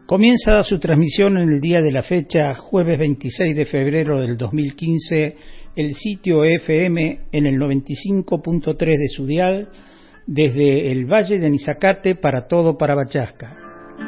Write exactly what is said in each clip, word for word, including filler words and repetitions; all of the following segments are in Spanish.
Comienza su transmisión en el día de la fecha, jueves veintiséis de febrero del dos mil quince, el sitio F M en el noventa y cinco punto tres de su dial, desde el Valle de Anizacate para todo Parabachasca.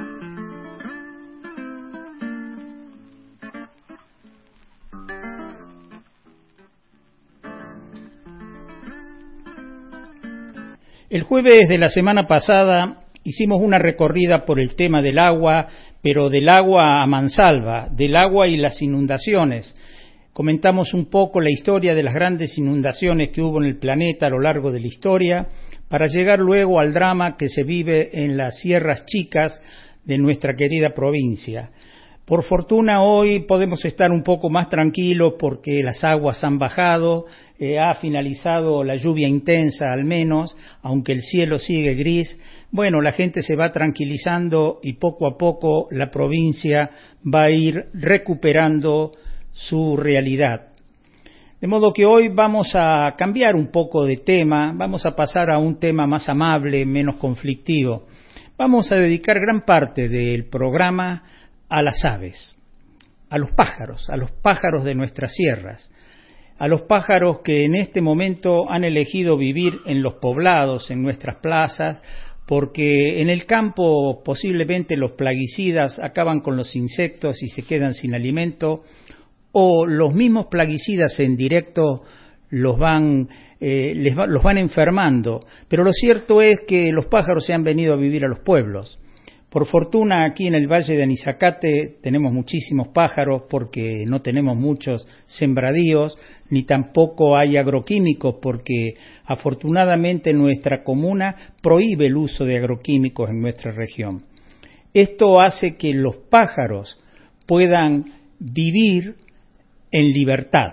El jueves de la semana pasada hicimos una recorrida por el tema del agua, pero del agua a mansalva, del agua y las inundaciones. Comentamos un poco la historia de las grandes inundaciones que hubo en el planeta a lo largo de la historia, para llegar luego al drama que se vive en las sierras chicas de nuestra querida provincia. Por fortuna hoy podemos estar un poco más tranquilos porque las aguas han bajado, eh, ha finalizado la lluvia intensa al menos, aunque el cielo sigue gris. Bueno, la gente se va tranquilizando y poco a poco la provincia va a ir recuperando su realidad. De modo que hoy vamos a cambiar un poco de tema, vamos a pasar a un tema más amable, menos conflictivo. Vamos a dedicar gran parte del programa a las aves, a los pájaros, a los pájaros de nuestras sierras, a los pájaros que en este momento han elegido vivir en los poblados, en nuestras plazas, porque en el campo posiblemente los plaguicidas acaban con los insectos y se quedan sin alimento, o los mismos plaguicidas en directo los van, eh, les va, los van enfermando. Pero lo cierto es que los pájaros se han venido a vivir a los pueblos. Por fortuna aquí en el Valle de Anizacate tenemos muchísimos pájaros porque no tenemos muchos sembradíos, ni tampoco hay agroquímicos porque afortunadamente nuestra comuna prohíbe el uso de agroquímicos en nuestra región. Esto hace que los pájaros puedan vivir en libertad.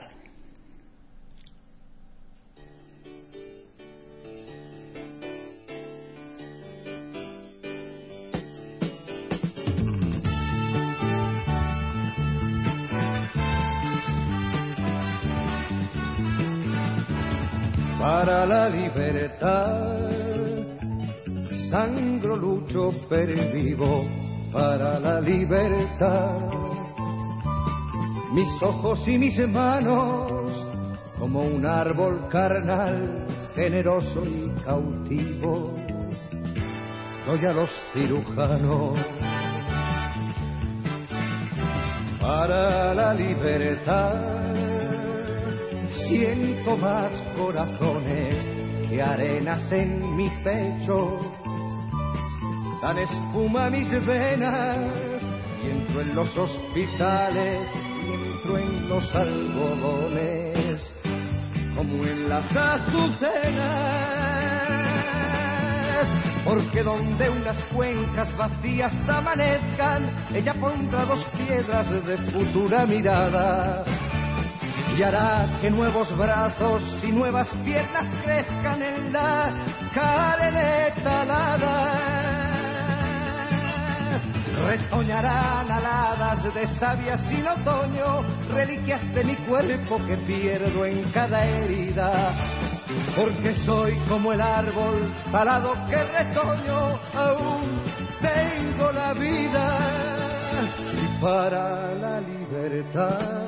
Para la libertad, sangro, lucho, pervivo para la libertad. Mis ojos y mis manos, como un árbol carnal, generoso y cautivo, doy a los cirujanos. Para la libertad, siento más corazones que arenas en mi pecho. Dan espuma a mis venas y entro en los hospitales y entro en los algodones como en las azucenas. Porque donde unas cuencas vacías amanezcan, ella pondrá dos piedras de futura mirada y hará que nuevos brazos y nuevas piernas crezcan en la carne talada. Retoñarán aladas de savia sin otoño, reliquias de mi cuerpo que pierdo en cada herida. Porque soy como el árbol talado que retoño, aún tengo la vida. Y para la libertad,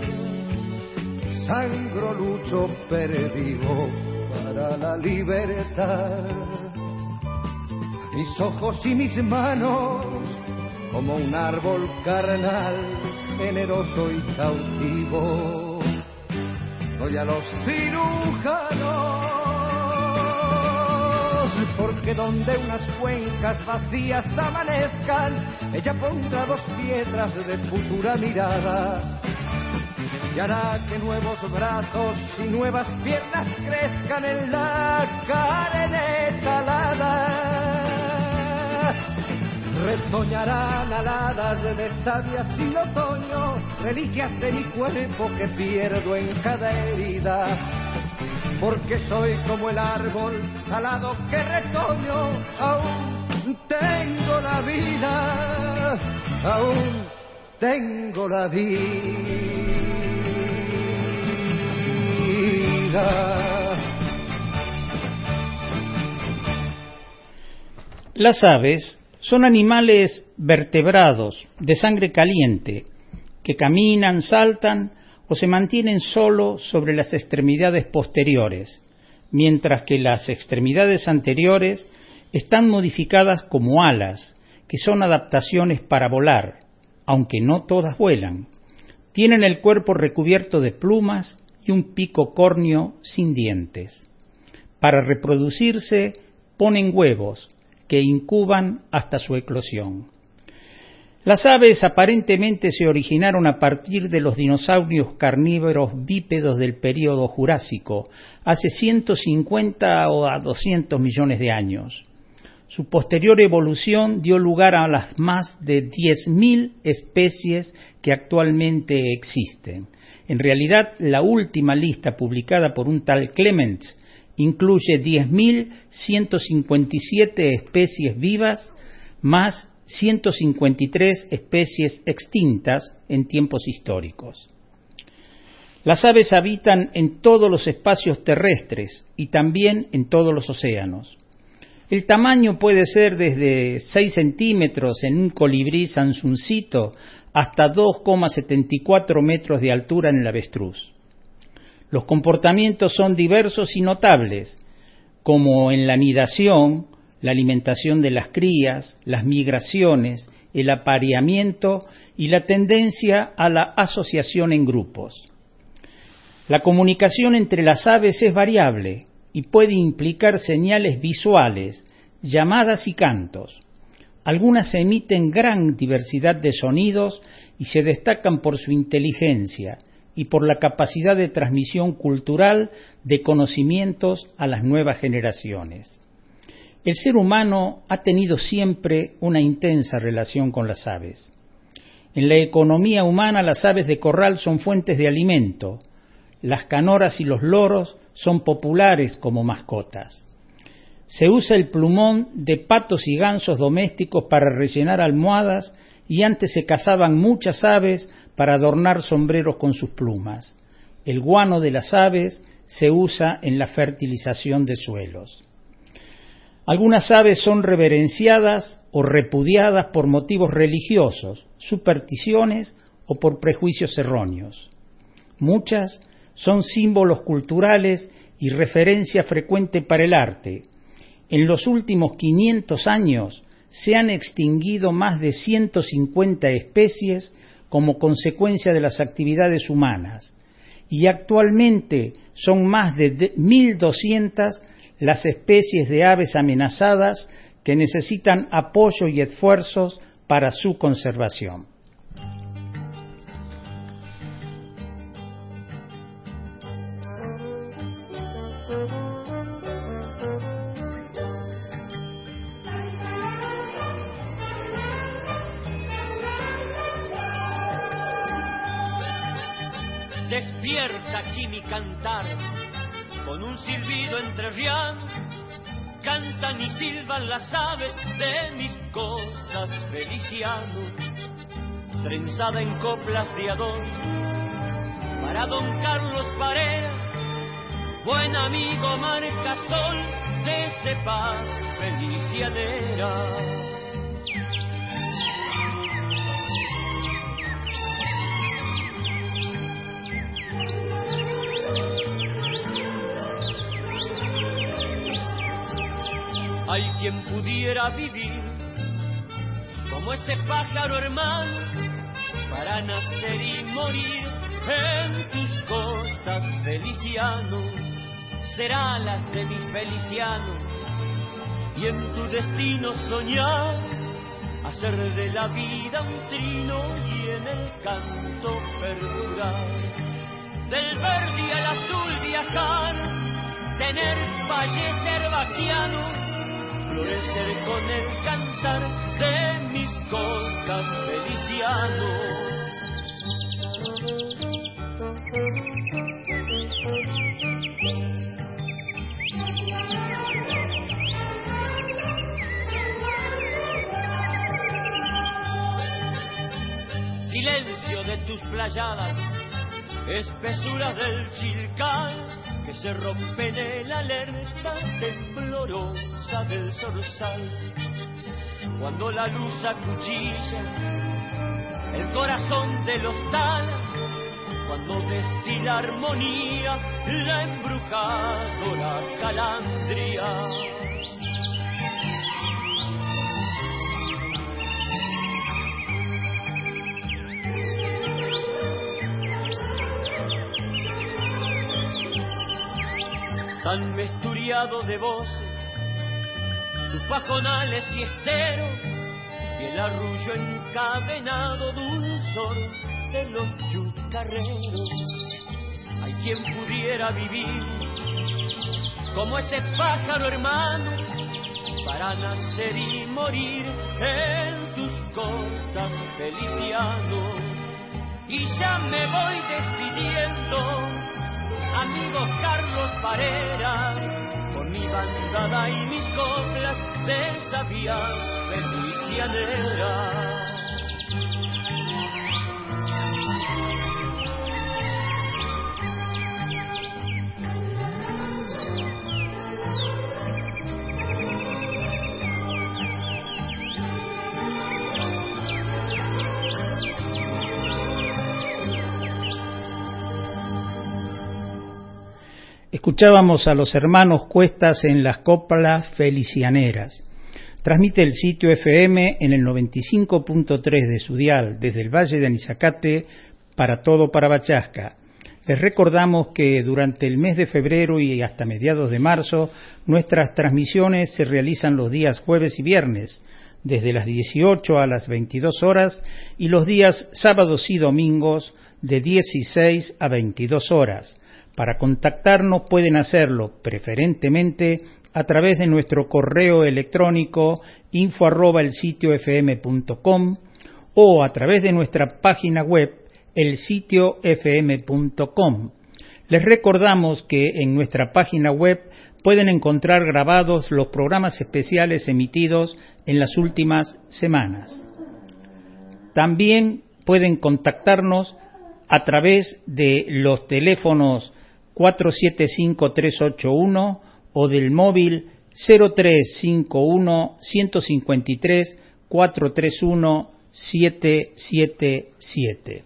sangro, lucho, pervivo para la libertad. Mis ojos y mis manos, como un árbol carnal, generoso y cautivo, doy a los cirujanos. Porque donde unas cuencas vacías amanezcan, ella pondrá dos piedras de futura mirada y hará que nuevos brazos y nuevas piernas crezcan en la carne talada. Retoñarán aladas de savia sin otoño, reliquias de mi cuerpo que pierdo en cada herida. Porque soy como el árbol talado que retoño, aún tengo la vida, aún tengo la vida. Las aves son animales vertebrados de sangre caliente que caminan, saltan o se mantienen solo sobre las extremidades posteriores, mientras que las extremidades anteriores están modificadas como alas, que son adaptaciones para volar, aunque no todas vuelan. Tienen el cuerpo recubierto de plumas y un pico córneo sin dientes. Para reproducirse ponen huevos que incuban hasta su eclosión. Las aves aparentemente se originaron a partir de los dinosaurios carnívoros bípedos del período Jurásico, hace ciento cincuenta o a doscientos millones de años. Su posterior evolución dio lugar a las más de diez mil especies que actualmente existen. En realidad, la última lista publicada por un tal Clements incluye diez mil ciento cincuenta y siete especies vivas, más ciento cincuenta y tres especies extintas en tiempos históricos. Las aves habitan en todos los espacios terrestres y también en todos los océanos. El tamaño puede ser desde seis centímetros en un colibrí sansuncito hasta dos coma setenta y cuatro metros de altura en el avestruz. Los comportamientos son diversos y notables, como en la nidación, la alimentación de las crías, las migraciones, el apareamiento y la tendencia a la asociación en grupos. La comunicación entre las aves es variable y puede implicar señales visuales, llamadas y cantos. Algunas emiten gran diversidad de sonidos y se destacan por su inteligencia y por la capacidad de transmisión cultural de conocimientos a las nuevas generaciones. El ser humano ha tenido siempre una intensa relación con las aves. En la economía humana, las aves de corral son fuentes de alimento. Las canoras y los loros son populares como mascotas. Se usa el plumón de patos y gansos domésticos para rellenar almohadas y antes se cazaban muchas aves para adornar sombreros con sus plumas. El guano de las aves se usa en la fertilización de suelos. Algunas aves son reverenciadas o repudiadas por motivos religiosos, supersticiones o por prejuicios erróneos. Muchas son símbolos culturales y referencia frecuente para el arte. En los últimos quinientos años se han extinguido más de ciento cincuenta especies como consecuencia de las actividades humanas, y actualmente son más de mil doscientas las especies de aves amenazadas que necesitan apoyo y esfuerzos para su conservación. Despierta aquí mi cantar, con un silbido entrerriano, cantan y silban las aves de mis costas, Feliciano, trenzada en coplas de adón, para don Carlos Parera, buen amigo marcasol de cepa felicianera. Hay quien pudiera vivir como ese pájaro hermano para nacer y morir en tus costas, Feliciano. Será las de mi Feliciano y en tu destino soñar hacer de la vida un trino y en el canto perdurar. Del verde al azul viajar, tener fallecer vaquiano, florecer con el cantar de mis costas, Feliciano. Silencio de tus playadas, espesura del Chilcal, que se rompen en la alerta temblorosa del zorzal. Cuando la luz acuchilla el corazón del hostal, cuando destila armonía la embrujadora calandria. Tan mesturiado de voces, sus pajonales y esteros, y el arrullo encadenado dulzor de los yucarreros. Hay quien pudiera vivir como ese pájaro hermano, para nacer y morir en tus costas, Feliciano. Y ya me voy despidiendo, amigo Carlos Varela, con mi bandada y mis coplas de esa vía felicianera. Escuchábamos a los hermanos Cuestas en las coplas felicianeras. Transmite el sitio F M en el noventa y cinco punto tres de su dial desde el Valle de Anizacate para todo Parabachasca. Les recordamos que durante el mes de febrero y hasta mediados de marzo nuestras transmisiones se realizan los días jueves y viernes desde las dieciocho a las veintidós horas y los días sábados y domingos de dieciséis a veintidós horas. Para contactarnos pueden hacerlo preferentemente a través de nuestro correo electrónico info arroba el sitio fm punto com o a través de nuestra página web el sitio fm punto com. Les recordamos que en nuestra página web pueden encontrar grabados los programas especiales emitidos en las últimas semanas. También pueden contactarnos a través de los teléfonos cuatro siete cinco tres ocho uno o del móvil cero tres cinco uno uno cinco tres cuatro tres uno siete siete siete.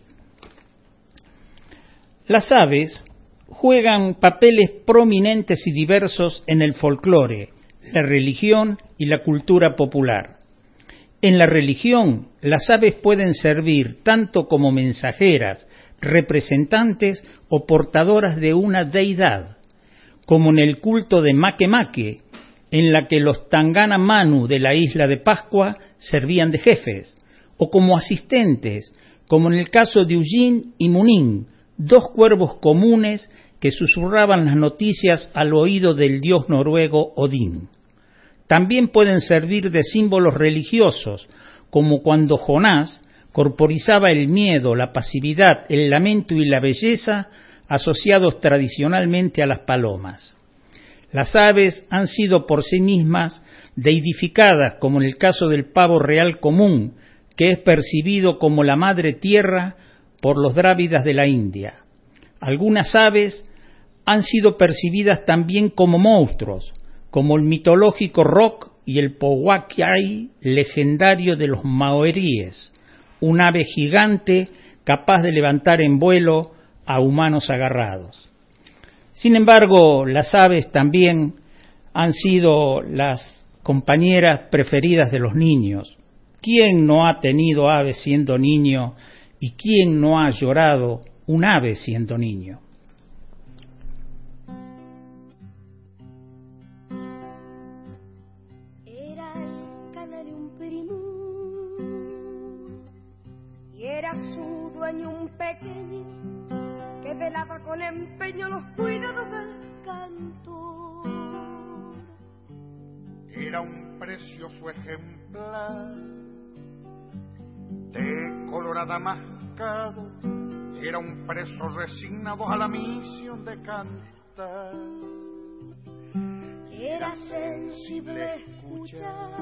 Las aves juegan papeles prominentes y diversos en el folclore, la religión y la cultura popular. En la religión, las aves pueden servir tanto como mensajeras, representantes o portadoras de una deidad, como en el culto de Maque-Maque, en la que los Tangana Manu de la isla de Pascua servían de jefes, o como asistentes, como en el caso de Ullín y Munín, dos cuervos comunes que susurraban las noticias al oído del dios noruego Odín. También pueden servir de símbolos religiosos, como cuando Jonás corporizaba el miedo, la pasividad, el lamento y la belleza asociados tradicionalmente a las palomas. Las aves han sido por sí mismas deidificadas, como en el caso del pavo real común, que es percibido como la madre tierra por los drávidas de la India. Algunas aves han sido percibidas también como monstruos, como el mitológico roc y el powhatan legendario de los maoríes, un ave gigante capaz de levantar en vuelo a humanos agarrados. Sin embargo, las aves también han sido las compañeras preferidas de los niños. ¿Quién no ha tenido aves siendo niño y quién no ha llorado un ave siendo niño? Era el canario un perimú y era su dueño un pequeño que velaba con empeño los cuidados del canto. Era un precioso ejemplar de color adamascado, era un preso resignado a la misión de cantar. Era sensible escuchar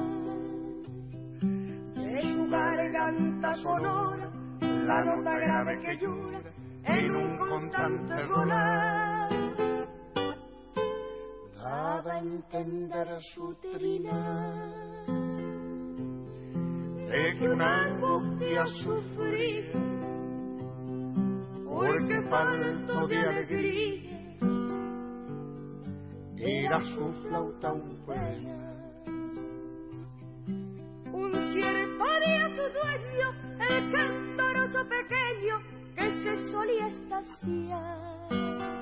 de su garganta sonora la nota grave que llora en un constante rolar. daba a entender su trinar de que una angustia sufrí, porque falto de alegría era su flauta un pena. Un cierto día su dueño, el cantoroso pequeño, que se solía estaciar,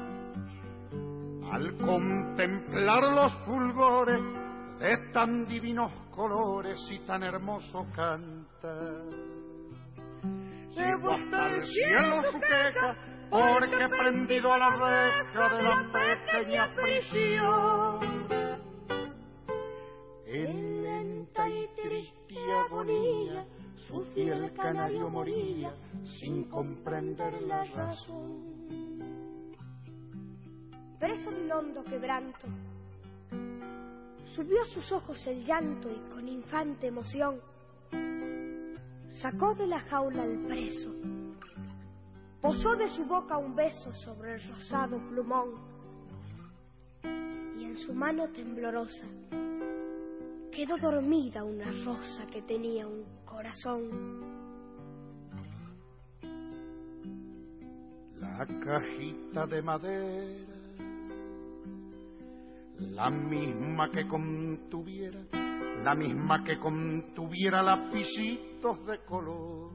al contemplar los fulgores de tan divinos colores y tan hermoso cantar, llevó hasta el cielo su queja, porque prendido a la reja de la pequeña prisión, en lenta y triste agonía, su fiel canario moría sin comprender la razón. Preso de un hondo quebranto, subió a sus ojos el llanto y con infante emoción sacó de la jaula al preso, posó de su boca un beso sobre el rosado plumón, y en su mano temblorosa quedó dormida una rosa que tenía un corazón. La cajita de madera, la misma que contuviera, la misma que contuviera lapicitos de color,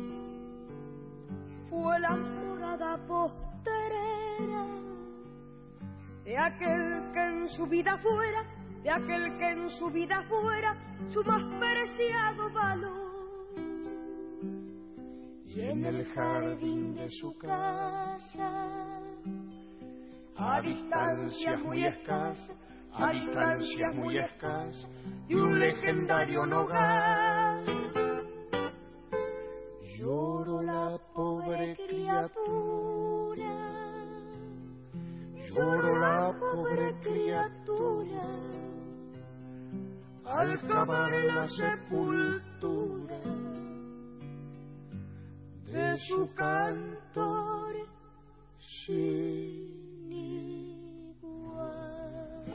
fue la morada postrera de aquel que en su vida fuera, de aquel que en su vida fuera su más preciado valor. Y en el jardín de su casa, a distancias muy escasas, a distancias muy escasas de un legendario nogal, lloró la pobre criatura, lloró la pobre criatura, al cavar la sepultura de su cantor sin igual.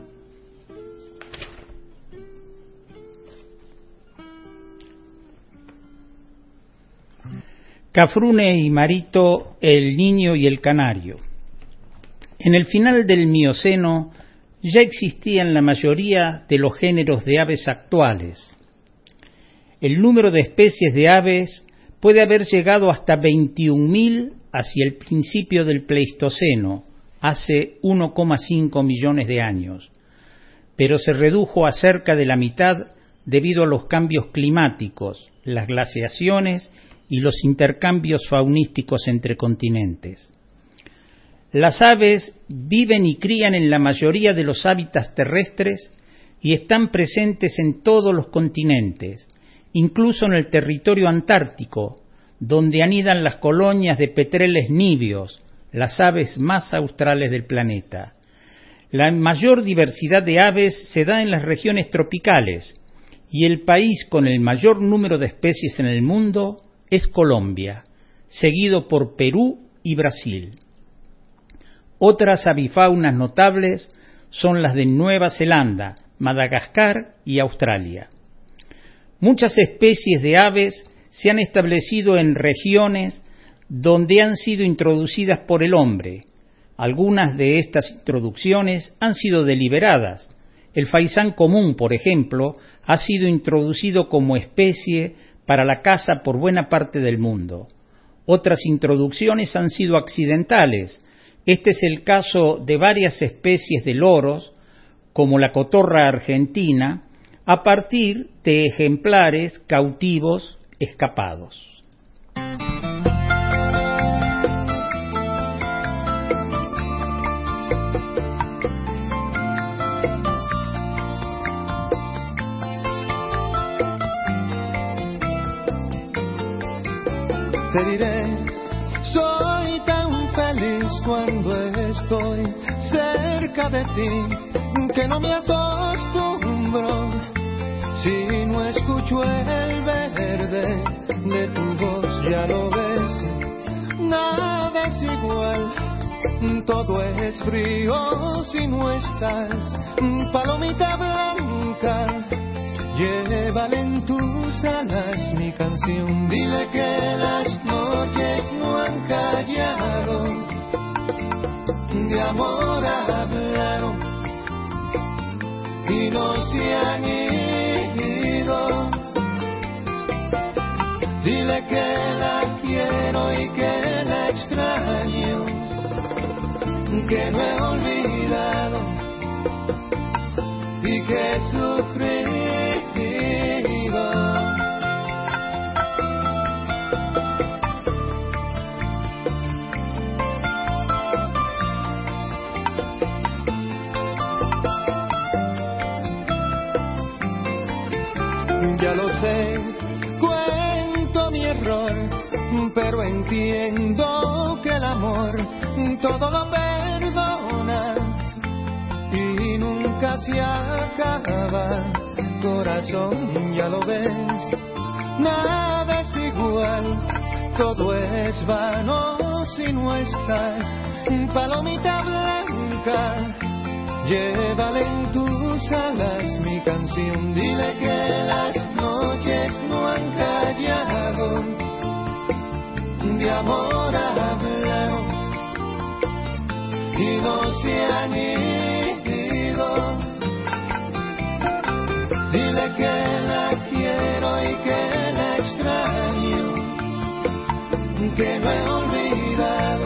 Cafrune y Marito, el niño y el canario. En el final del Mioceno ya existían la mayoría de los géneros de aves actuales. El número de especies de aves puede haber llegado hasta veintiún mil hacia el principio del Pleistoceno, hace uno coma cinco millones de años, pero se redujo a cerca de la mitad debido a los cambios climáticos, las glaciaciones y los intercambios faunísticos entre continentes. Las aves viven y crían en la mayoría de los hábitats terrestres y están presentes en todos los continentes, incluso en el territorio antártico, donde anidan las colonias de petreles nibios, las aves más australes del planeta. La mayor diversidad de aves se da en las regiones tropicales, y el país con el mayor número de especies en el mundo es Colombia, seguido por Perú y Brasil. Otras avifaunas notables son las de Nueva Zelanda, Madagascar y Australia. Muchas especies de aves se han establecido en regiones donde han sido introducidas por el hombre. Algunas de estas introducciones han sido deliberadas. El faisán común, por ejemplo, ha sido introducido como especie para la caza por buena parte del mundo. Otras introducciones han sido accidentales. Este es el caso de varias especies de loros, como la cotorra argentina, a partir de ejemplares cautivos escapados. Te diré, soy tan feliz cuando estoy cerca de ti, que no me acostumbro si no escucho el verde de tu voz. Ya lo ves, nada es igual, todo es frío si no estás. Palomita blanca, llévale en tus alas mi canción. Dile que las noches no han callado, de amor hablaron y no se han ido. Dile que la quiero y que la extraño, que no he olvidado y que he sufrido. Ya lo sé, cuento mi error, pero entiendo que el amor todo lo perdona y nunca se acaba. Corazón, ya lo ves, nada es igual, todo es vano si no estás. Palomita blanca, llévale en tus alas mi canción. Dile que las noches no han callado, de amor hablaron y no se han ido. Dile que la quiero y que la extraño, que no he olvidado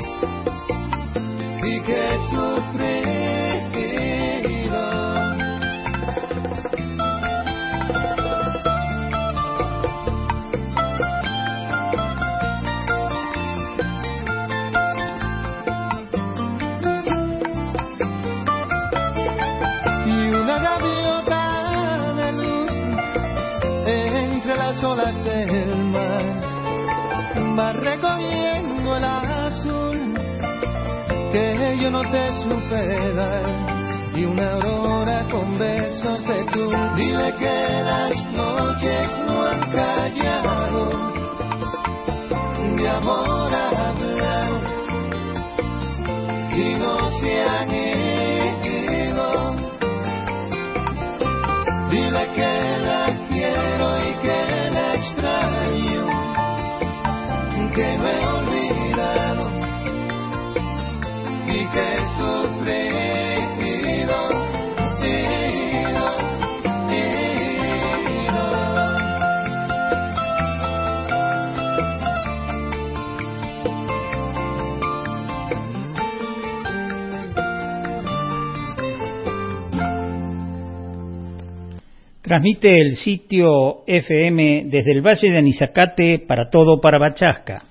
y que he sufrido. Olas del mar va recogiendo el azul que yo no te supe dar, y una aurora con besos de tul. Dile que las noches no han callado, de amor hablaron y no se han ido. Dile que la quiero y que extraño, que no he olvidado y que he sufrido, ido, ido. Transmite el sitio F M desde el Valle de Anizacate para todo Parabachasca.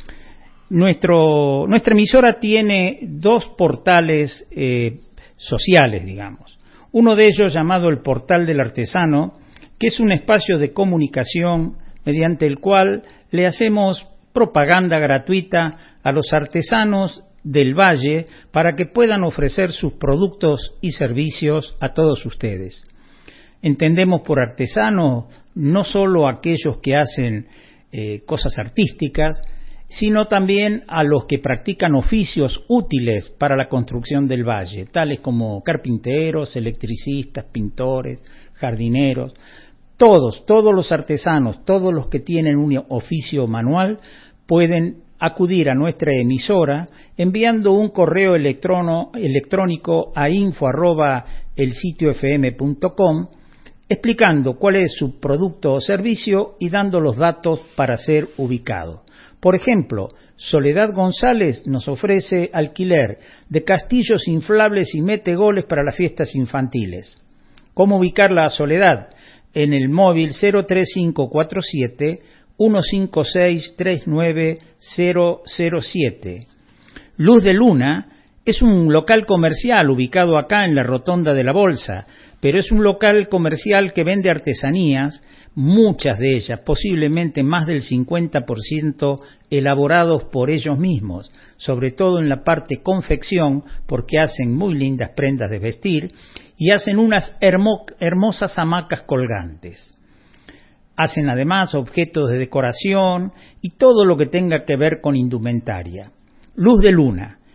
Nuestro, nuestra emisora tiene dos portales eh, sociales, digamos. Uno de ellos llamado el Portal del Artesano, que es un espacio de comunicación mediante el cual le hacemos propaganda gratuita a los artesanos del Valle para que puedan ofrecer sus productos y servicios a todos ustedes. Entendemos por artesanos no solo aquellos que hacen eh, cosas artísticas, sino también a los que practican oficios útiles para la construcción del valle, tales como carpinteros, electricistas, pintores, jardineros. Todos, todos los artesanos, todos los que tienen un oficio manual pueden acudir a nuestra emisora enviando un correo electrono, electrónico a info arroba el sitio f m punto com, explicando cuál es su producto o servicio y dando los datos para ser ubicado. Por ejemplo, Soledad González nos ofrece alquiler de castillos inflables y metegoles para las fiestas infantiles. ¿Cómo ubicarla a Soledad? En el móvil cero tres cinco cuatro siete uno cinco seis tres nueve cero cero siete. Luz de Luna es un local comercial ubicado acá en la Rotonda de la Bolsa, pero es un local comercial que vende artesanías, muchas de ellas, posiblemente más del cincuenta por ciento, elaborados por ellos mismos, sobre todo en la parte confección, porque hacen muy lindas prendas de vestir y hacen unas hermo- hermosas hamacas colgantes. Hacen además objetos de decoración y todo lo que tenga que ver con indumentaria. Luz de Luna,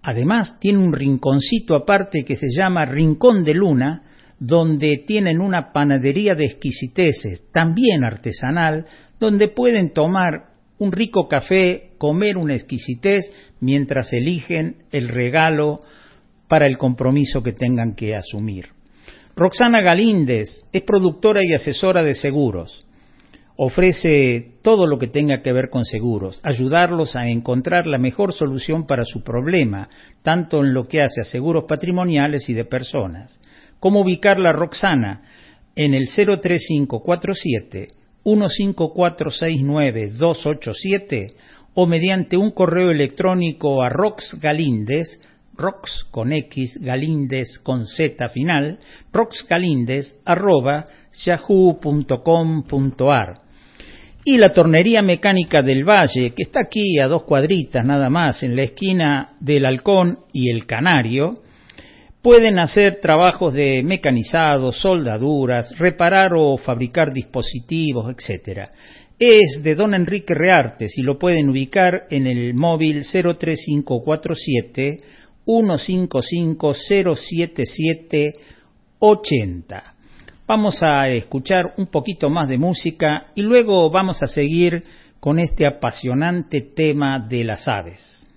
Además, tiene un rinconcito aparte que se llama Rincón de Luna, donde tienen una panadería de exquisiteces, también artesanal, donde pueden tomar un rico café, comer una exquisitez, mientras eligen el regalo para el compromiso que tengan que asumir. Roxana Galíndez es productora y asesora de seguros. Ofrece todo lo que tenga que ver con seguros, ayudarlos a encontrar la mejor solución para su problema, tanto en lo que hace a seguros patrimoniales y de personas. ¿Cómo ubicarla, Roxana? En el cero tres cinco cuatro siete uno cinco cuatro seis nueve dos ocho siete o mediante un correo electrónico a roxgalíndez, rox con X, galíndez con Z final, roxgalíndez arroba yahoo punto com punto ar. Y la Tornería Mecánica del Valle, que está aquí a dos cuadritas nada más, en la esquina del Halcón y el Canario, pueden hacer trabajos de mecanizado, soldaduras, reparar o fabricar dispositivos, etcétera. Es de don Enrique Reartes y lo pueden ubicar en el móvil cero tres cinco cuatro siete uno cinco cinco cero siete siete ochenta. Vamos a escuchar un poquito más de música y luego vamos a seguir con este apasionante tema de las aves.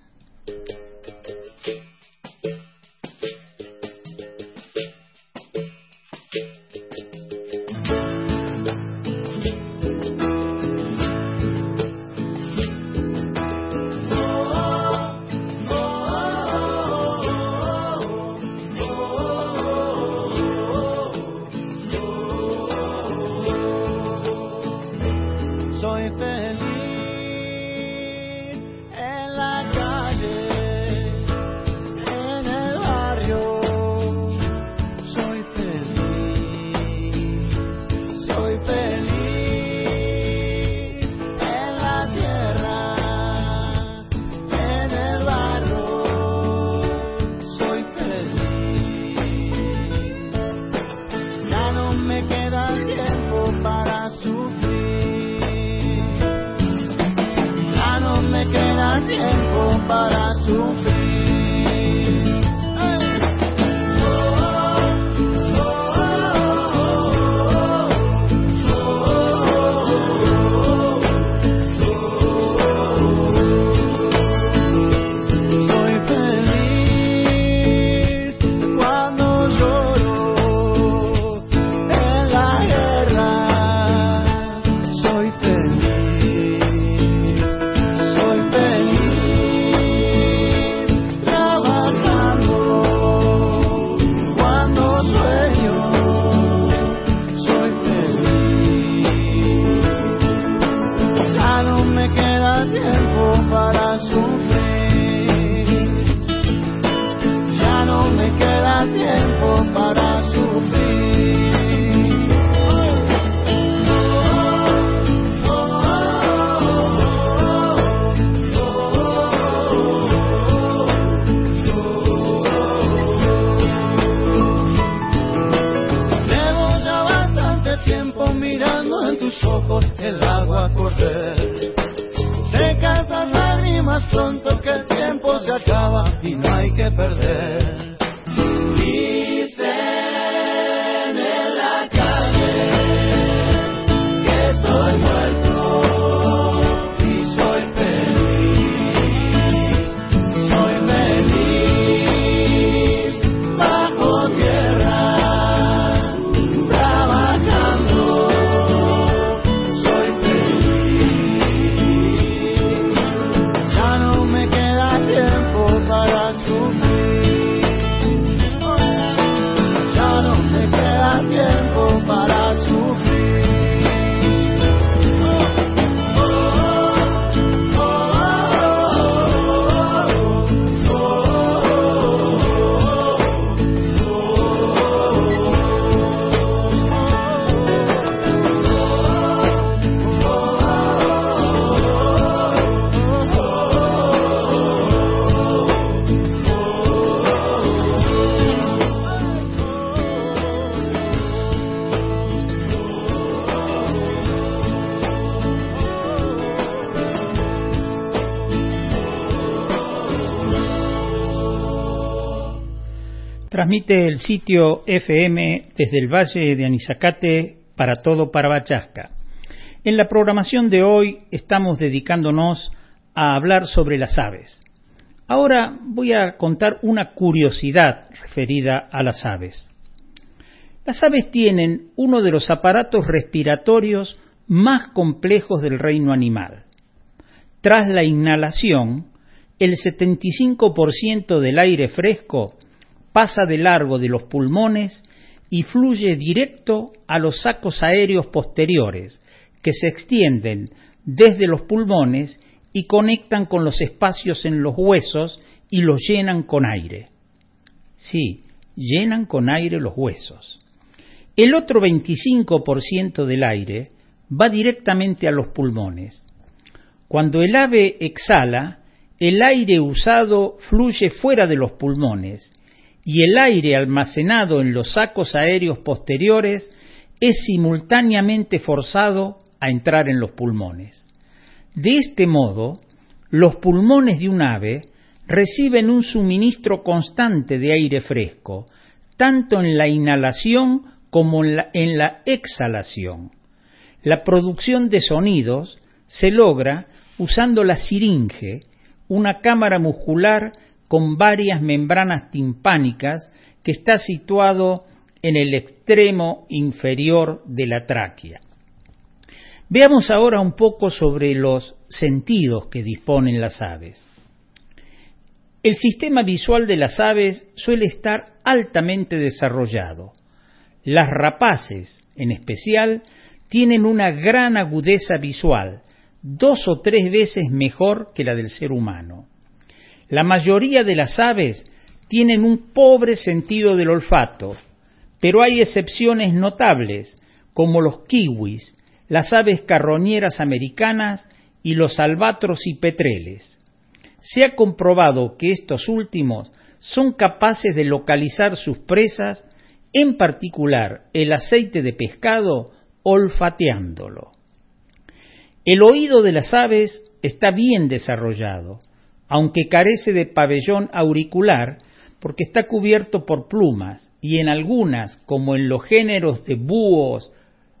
Para sufrir. Transmite el sitio F M desde el Valle de Anizacate para todo Parabachasca. En la programación de hoy estamos dedicándonos a hablar sobre las aves. Ahora voy a contar una curiosidad referida a las aves. Las aves tienen uno de los aparatos respiratorios más complejos del reino animal. Tras la inhalación, el setenta y cinco por ciento del aire fresco pasa de largo de los pulmones y fluye directo a los sacos aéreos posteriores, que se extienden desde los pulmones y conectan con los espacios en los huesos y los llenan con aire. Sí, llenan con aire los huesos. El otro veinticinco por ciento del aire va directamente a los pulmones. Cuando el ave exhala, el aire usado fluye fuera de los pulmones y el aire almacenado en los sacos aéreos posteriores es simultáneamente forzado a entrar en los pulmones. De este modo, los pulmones de un ave reciben un suministro constante de aire fresco, tanto en la inhalación como en la, en la exhalación. La producción de sonidos se logra usando la siringe, una cámara muscular con varias membranas timpánicas que está situado en el extremo inferior de la tráquea. Veamos ahora un poco sobre los sentidos que disponen las aves. El sistema visual de las aves suele estar altamente desarrollado. Las rapaces, en especial, tienen una gran agudeza visual, dos o tres veces mejor que la del ser humano. La mayoría de las aves tienen un pobre sentido del olfato, pero hay excepciones notables, como los kiwis, las aves carroñeras americanas y los albatros y petreles. Se ha comprobado que estos últimos son capaces de localizar sus presas, en particular el aceite de pescado, olfateándolo. El oído de las aves está bien desarrollado, aunque carece de pabellón auricular porque está cubierto por plumas y en algunas, como en los géneros de búhos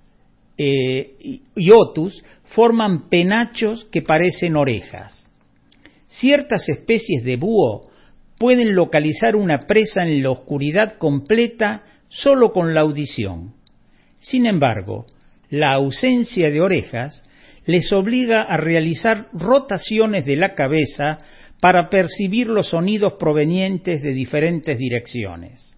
eh, y otus, forman penachos que parecen orejas. Ciertas especies de búho pueden localizar una presa en la oscuridad completa solo con la audición. Sin embargo, la ausencia de orejas les obliga a realizar rotaciones de la cabeza para percibir los sonidos provenientes de diferentes direcciones.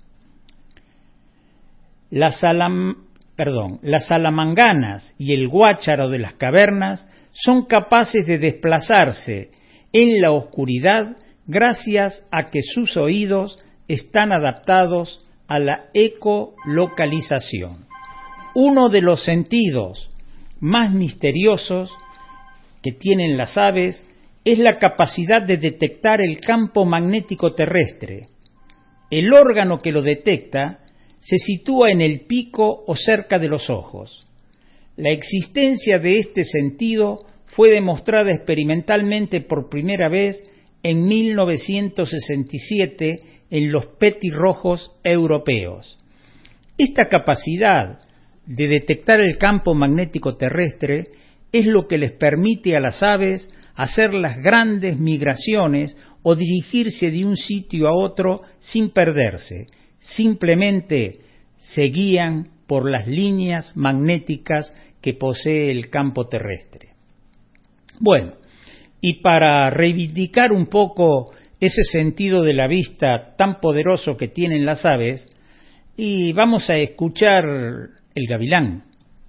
Las, salam, perdón, las salamanganas y el guácharo de las cavernas son capaces de desplazarse en la oscuridad gracias a que sus oídos están adaptados a la ecolocalización. Uno de los sentidos más misteriosos que tienen las aves es la capacidad de detectar el campo magnético terrestre. El órgano que lo detecta se sitúa en el pico o cerca de los ojos. La existencia de este sentido fue demostrada experimentalmente por primera vez en mil novecientos sesenta y siete en los petirrojos europeos. Esta capacidad de detectar el campo magnético terrestre es lo que les permite a las aves hacer las grandes migraciones o dirigirse de un sitio a otro sin perderse. Simplemente se guían por las líneas magnéticas que posee el campo terrestre. Bueno, y para reivindicar un poco ese sentido de la vista tan poderoso que tienen las aves, y vamos a escuchar el gavilán.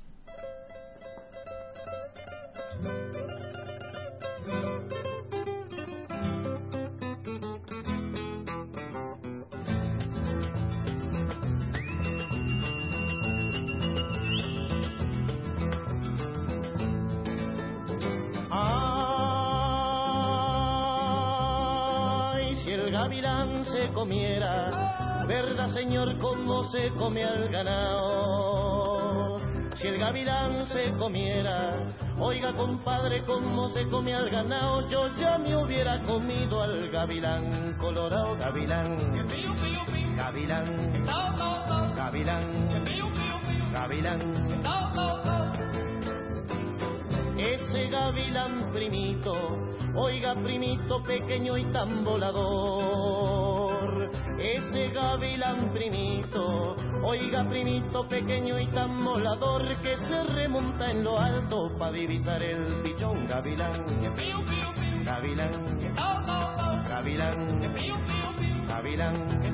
Gavilán se comiera, verdad señor, cómo se come al ganado. Si el gavilán se comiera, oiga compadre, cómo se come al ganado. Yo ya me hubiera comido al gavilán, colorado gavilán. Gavilán, gavilán, gavilán. Ese gavilán primito, oiga primito pequeño y tan volador. Ese gavilán primito, oiga primito pequeño y tan volador, que se remonta en lo alto pa' divisar el pichón. Gavilán, gavilán, gavilán, gavilán.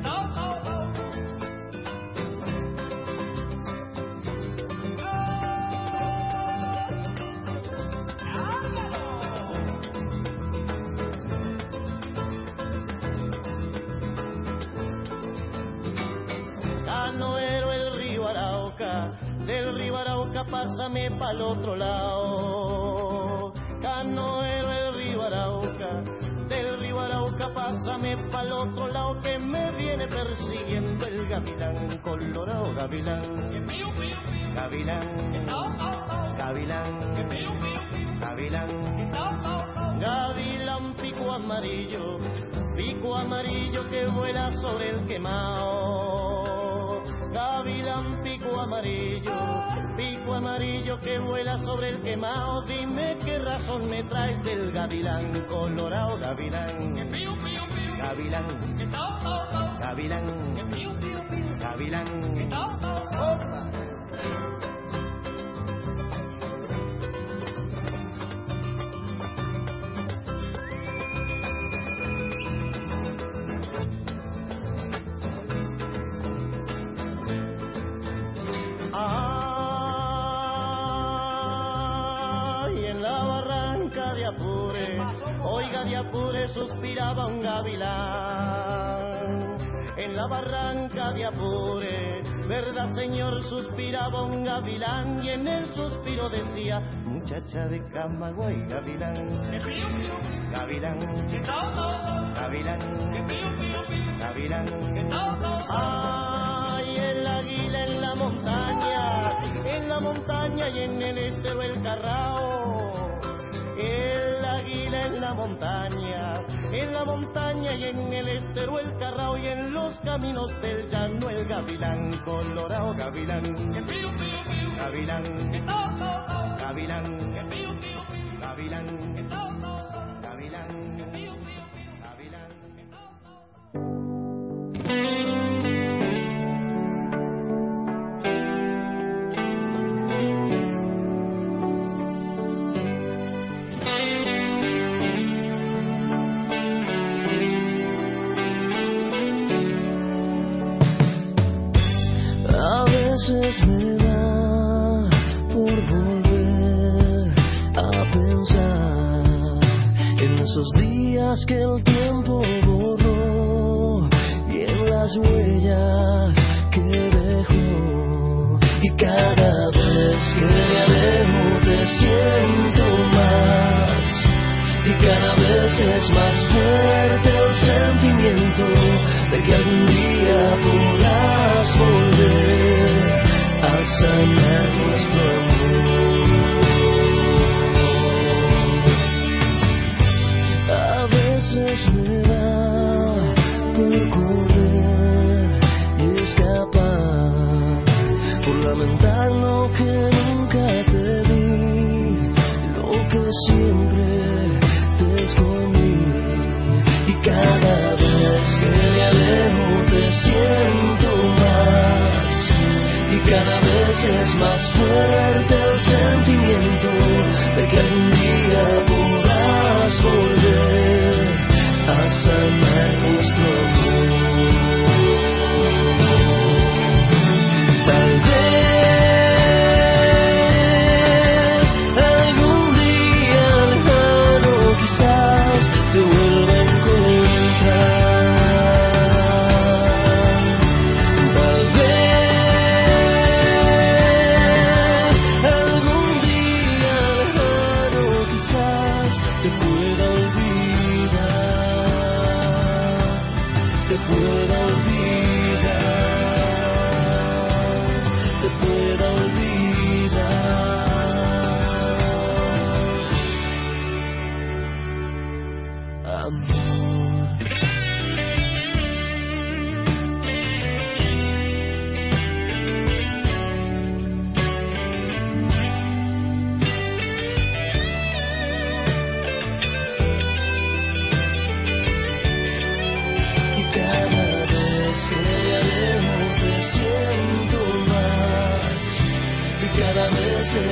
Canoero el río Arauca, del río Arauca pásame pa'l otro lado. Canoero el río Arauca, del río Arauca pásame pa'l otro lado, que me viene persiguiendo el gavilán colorado. Gavilán, gavilán, gavilán, gavilán, gavilán pico amarillo, pico amarillo que vuela sobre el quemao. Gavilán pico amarillo, pico amarillo que vuela sobre el quemao. Dime qué razón me traes del gavilán colorado. Gavilán, gavilán, gavilán, gavilán. ¡Opa! Oiga de Apure suspiraba un gavilán, en la barranca de Apure, verdad señor, suspiraba un gavilán, y en el suspiro decía, muchacha de Camagüey. Gavilán, gavilán, gavilán, gavilán. Ay, el águila en la montaña, en la montaña y en el estero el carrao. El águila en la montaña, en la montaña y en el estero el carrao, y en los caminos del llano el gavilán colorado. Gavilán, gavilán, gavilán, gavilán, gavilán, gavilán. Me da por volver a pensar en esos días que el tiempo borró y en las huellas que dejó, y cada vez que me alejo te siento más, y cada vez es más fuerte el sentimiento de que algún día podrás volver a sanar nuestro amor. A veces me da por correr y escapar, por lamentar lo que nunca te di, lo que siempre te escondí, y cada vez que me alejo te siento más, y cada vez es más fuerte el sentimiento de que algún día podrás volver a sanar nuestro amor. Tal vez algún día lejano quizás te vuelva a encontrar. Algún día lejano quizás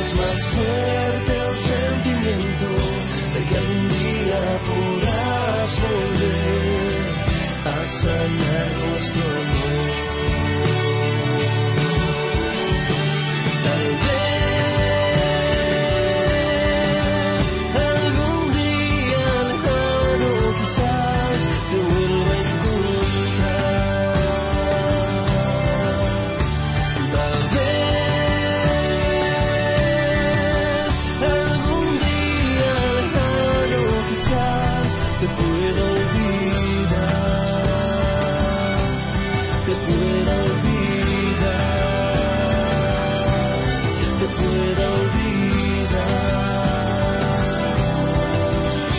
es más fuerte el sentimiento de que algún día podrás volver a sanar nuestro amor. Tal vez algún día lejano quizás te vuelva a encontrar. Tal vez algún día lejano quizás te pueda olvidar, te pueda olvidar, te pueda olvidar.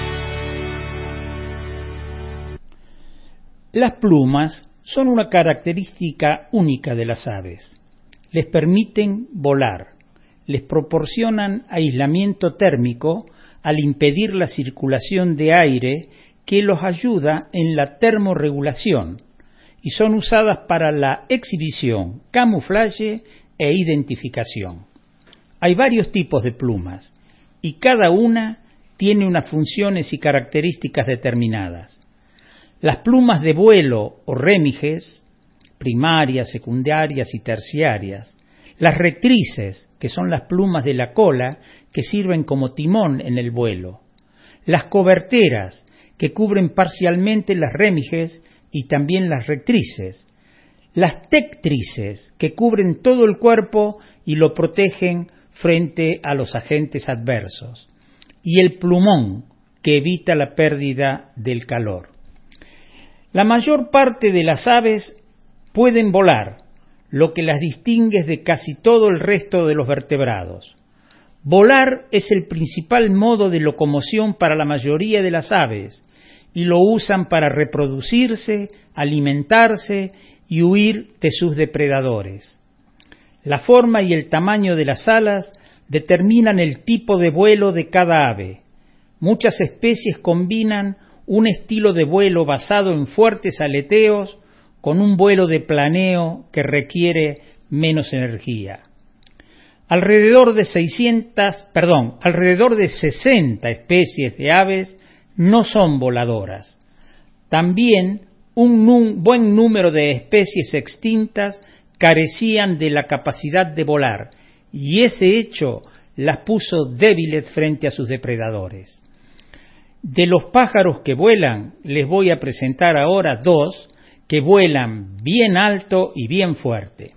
Las plumas son una característica única de las aves. Les permiten volar, les proporcionan aislamiento térmico al impedir la circulación de aire que los ayuda en la termorregulación y son usadas para la exhibición, camuflaje e identificación. Hay varios tipos de plumas y cada una tiene unas funciones y características determinadas. Las plumas de vuelo o remiges, primarias, secundarias y terciarias. Las rectrices, que son las plumas de la cola que sirven como timón en el vuelo. Las coberteras, que cubren parcialmente las remiges y también las rectrices. Las tectrices, que cubren todo el cuerpo y lo protegen frente a los agentes adversos. Y el plumón, que evita la pérdida del calor. La mayor parte de las aves pueden volar, lo que las distingue de casi todo el resto de los vertebrados. Volar es el principal modo de locomoción para la mayoría de las aves y lo usan para reproducirse, alimentarse y huir de sus depredadores. La forma y el tamaño de las alas determinan el tipo de vuelo de cada ave. Muchas especies combinan un estilo de vuelo basado en fuertes aleteos con un vuelo de planeo que requiere menos energía. Alrededor de seiscientas, perdón, alrededor de sesenta especies de aves no son voladoras. También un num- buen número de especies extintas carecían de la capacidad de volar, y ese hecho las puso débiles frente a sus depredadores. De los pájaros que vuelan, les voy a presentar ahora dos que vuelan bien alto y bien fuerte.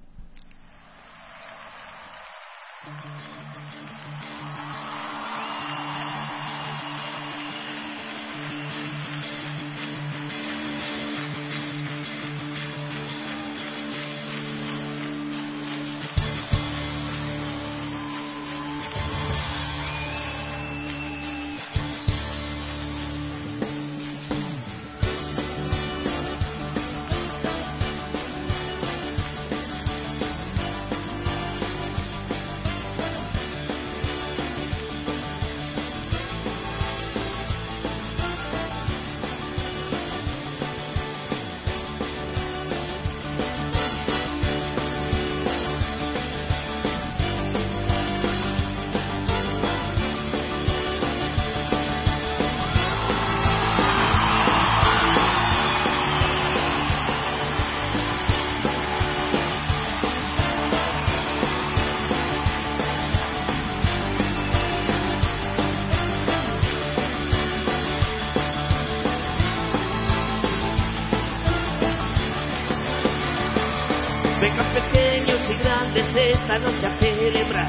Vengan pequeños y grandes esta noche a celebrar,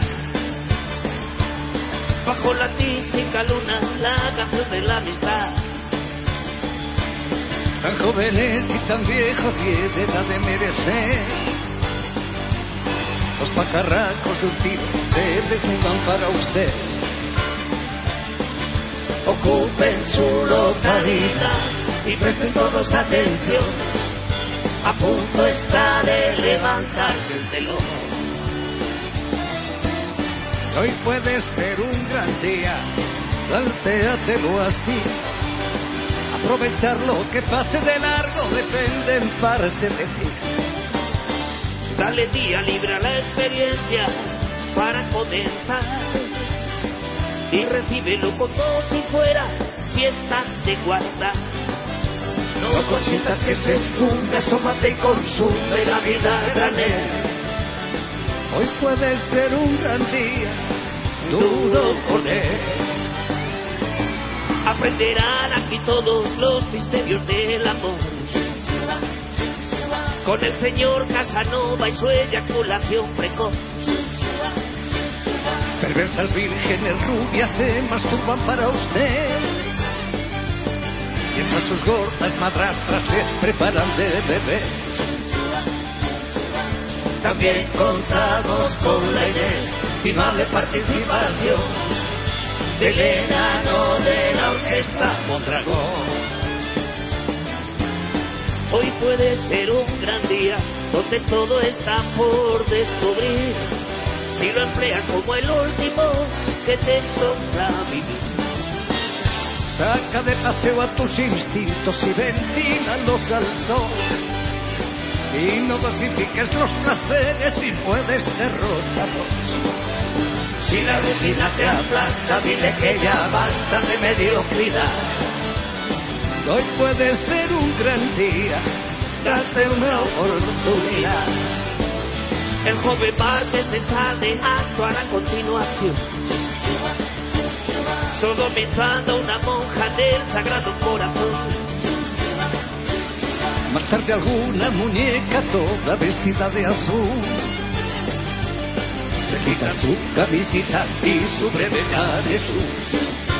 bajo la tísica luna, la canción de la amistad. Tan jóvenes y tan viejos y de edad de merecer, los pajarracos de un tiro se desnudan para usted. Ocupen su localidad y presten todos atención. A punto está de levantarse el telón. Hoy puede ser un gran día, plantéatelo así. Aprovechar lo que pase de largo depende en parte de ti. Dale día libre a la experiencia para comenzar y recíbelo como si fuera fiesta de guarda. No consientas que se esfume, asómate y consume la vida a granel. Hoy puede ser un gran día, duro con él. Aprenderán aquí todos los misterios del amor. Con el señor Casanova y su eyaculación precoz. Perversas vírgenes rubias se masturban para usted, mientras sus gordas madrastras les preparan de beber. También contamos con la inestimable participación del enano de la orquesta Mondragón. Hoy puede ser un gran día donde todo está por descubrir, si lo empleas como el último que te toca vivir. Saca de paseo a tus instintos y ventílalos al sol, y no dosifiques los placeres si puedes derrocharlos. Si la rutina te aplasta, dile que ya basta de mediocridad. Hoy puede ser un gran día, date una oportunidad. El joven Márquez de Sade actuará a continuación, sodomizando a una monja del Sagrado Corazón. Más tarde alguna muñeca toda vestida de azul se quita su camisita y su breve Jesús.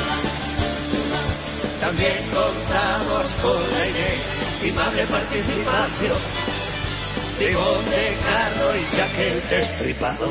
También contamos con la inestimable participación de Monte Carlo y Jack el Destripador.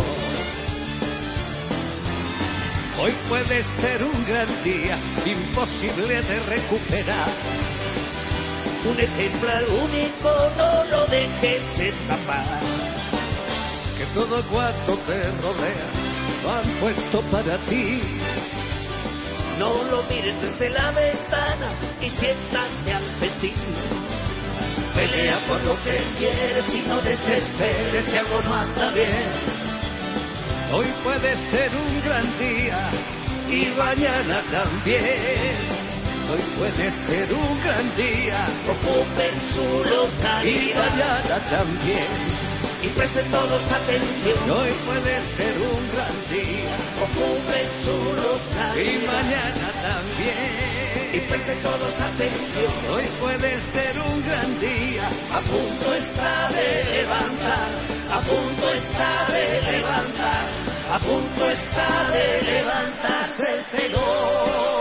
Hoy puede ser un gran día, imposible de recuperar. Un ejemplar único, no lo dejes escapar. Que todo cuanto te rodea lo han puesto para ti. No lo mires desde la ventana y siéntate al festín. Pelea por lo que quieres y no desesperes si algo no anda bien. Hoy puede ser un gran día y mañana también. Hoy puede ser un gran día, ocupen su localidad y mañana también. Y presten todos atención. Hoy puede ser un gran día, ocupen su localidad y mañana también. Y presten todos atención. Hoy puede ser un gran día, a punto está de levantar, a punto está de levantar, a punto está de levantarse el telón.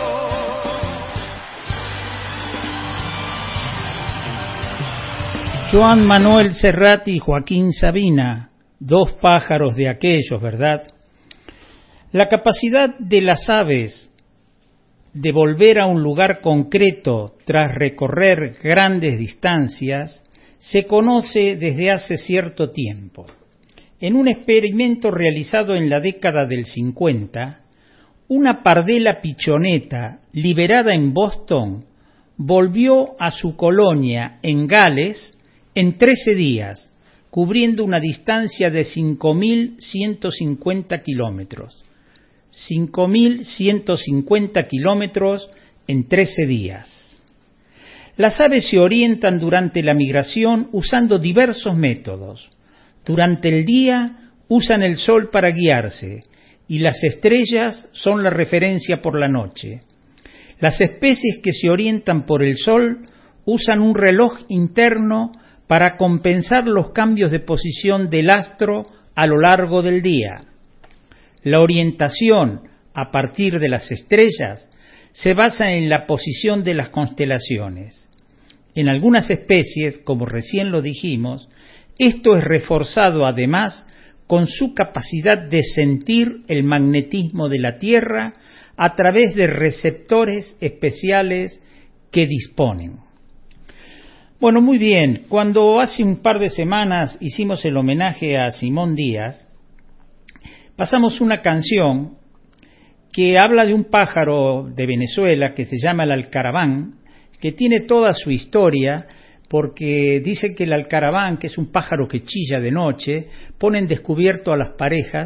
Joan Manuel Serrat y Joaquín Sabina, dos pájaros de aquellos, ¿verdad? La capacidad de las aves de volver a un lugar concreto tras recorrer grandes distancias se conoce desde hace cierto tiempo. En un experimento realizado en la década del cincuenta, una pardela pichoneta liberada en Boston volvió a su colonia en Gales en trece días, cubriendo una distancia de cinco mil ciento cincuenta kilómetros. cinco mil ciento cincuenta kilómetros en trece días. Las aves se orientan durante la migración usando diversos métodos. Durante el día usan el sol para guiarse y las estrellas son la referencia por la noche. Las especies que se orientan por el sol usan un reloj interno para compensar los cambios de posición del astro a lo largo del día. La orientación a partir de las estrellas se basa en la posición de las constelaciones. En algunas especies, como recién lo dijimos, esto es reforzado además con su capacidad de sentir el magnetismo de la Tierra a través de receptores especiales que disponen. Bueno, muy bien, cuando hace un par de semanas hicimos el homenaje a Simón Díaz, pasamos una canción que habla de un pájaro de Venezuela que se llama el alcaraván, que tiene toda su historia, porque dice que el alcaraván, que es un pájaro que chilla de noche, pone en descubierto a las parejas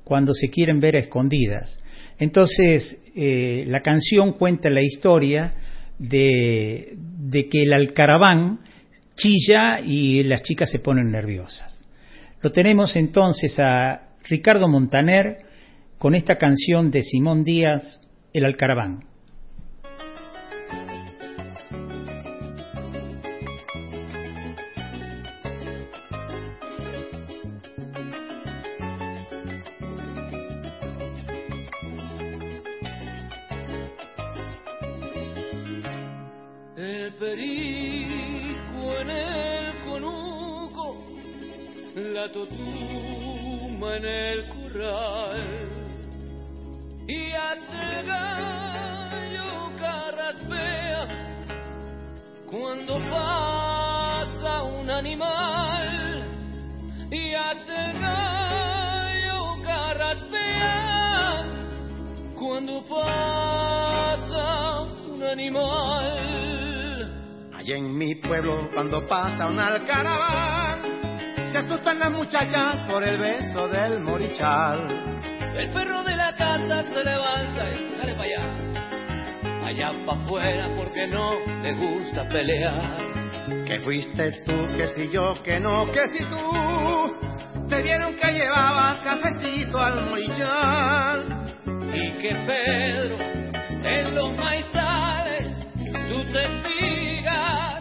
cuando se quieren ver a escondidas. Entonces, eh, la canción cuenta la historia de, de que el alcaraván chilla y las chicas se ponen nerviosas. Lo tenemos entonces a Ricardo Montaner con esta canción de Simón Díaz, El Alcaraván. El perico en el conuco, la totuma en el corral, y hasta el gallo carraspea cuando pasa un animal, y hasta el gallo carraspea cuando pasa un animal. Allá en mi pueblo cuando pasa un alcaraván, se asustan las muchachas por el beso del morichal. El perro de la casa se levanta y sale para allá, allá para afuera porque no le gusta pelear. Que fuiste tú, que si yo, que no, que si tú. Te vieron que llevaba cafecito al morichal. Y que Pedro en los maizales sus espigas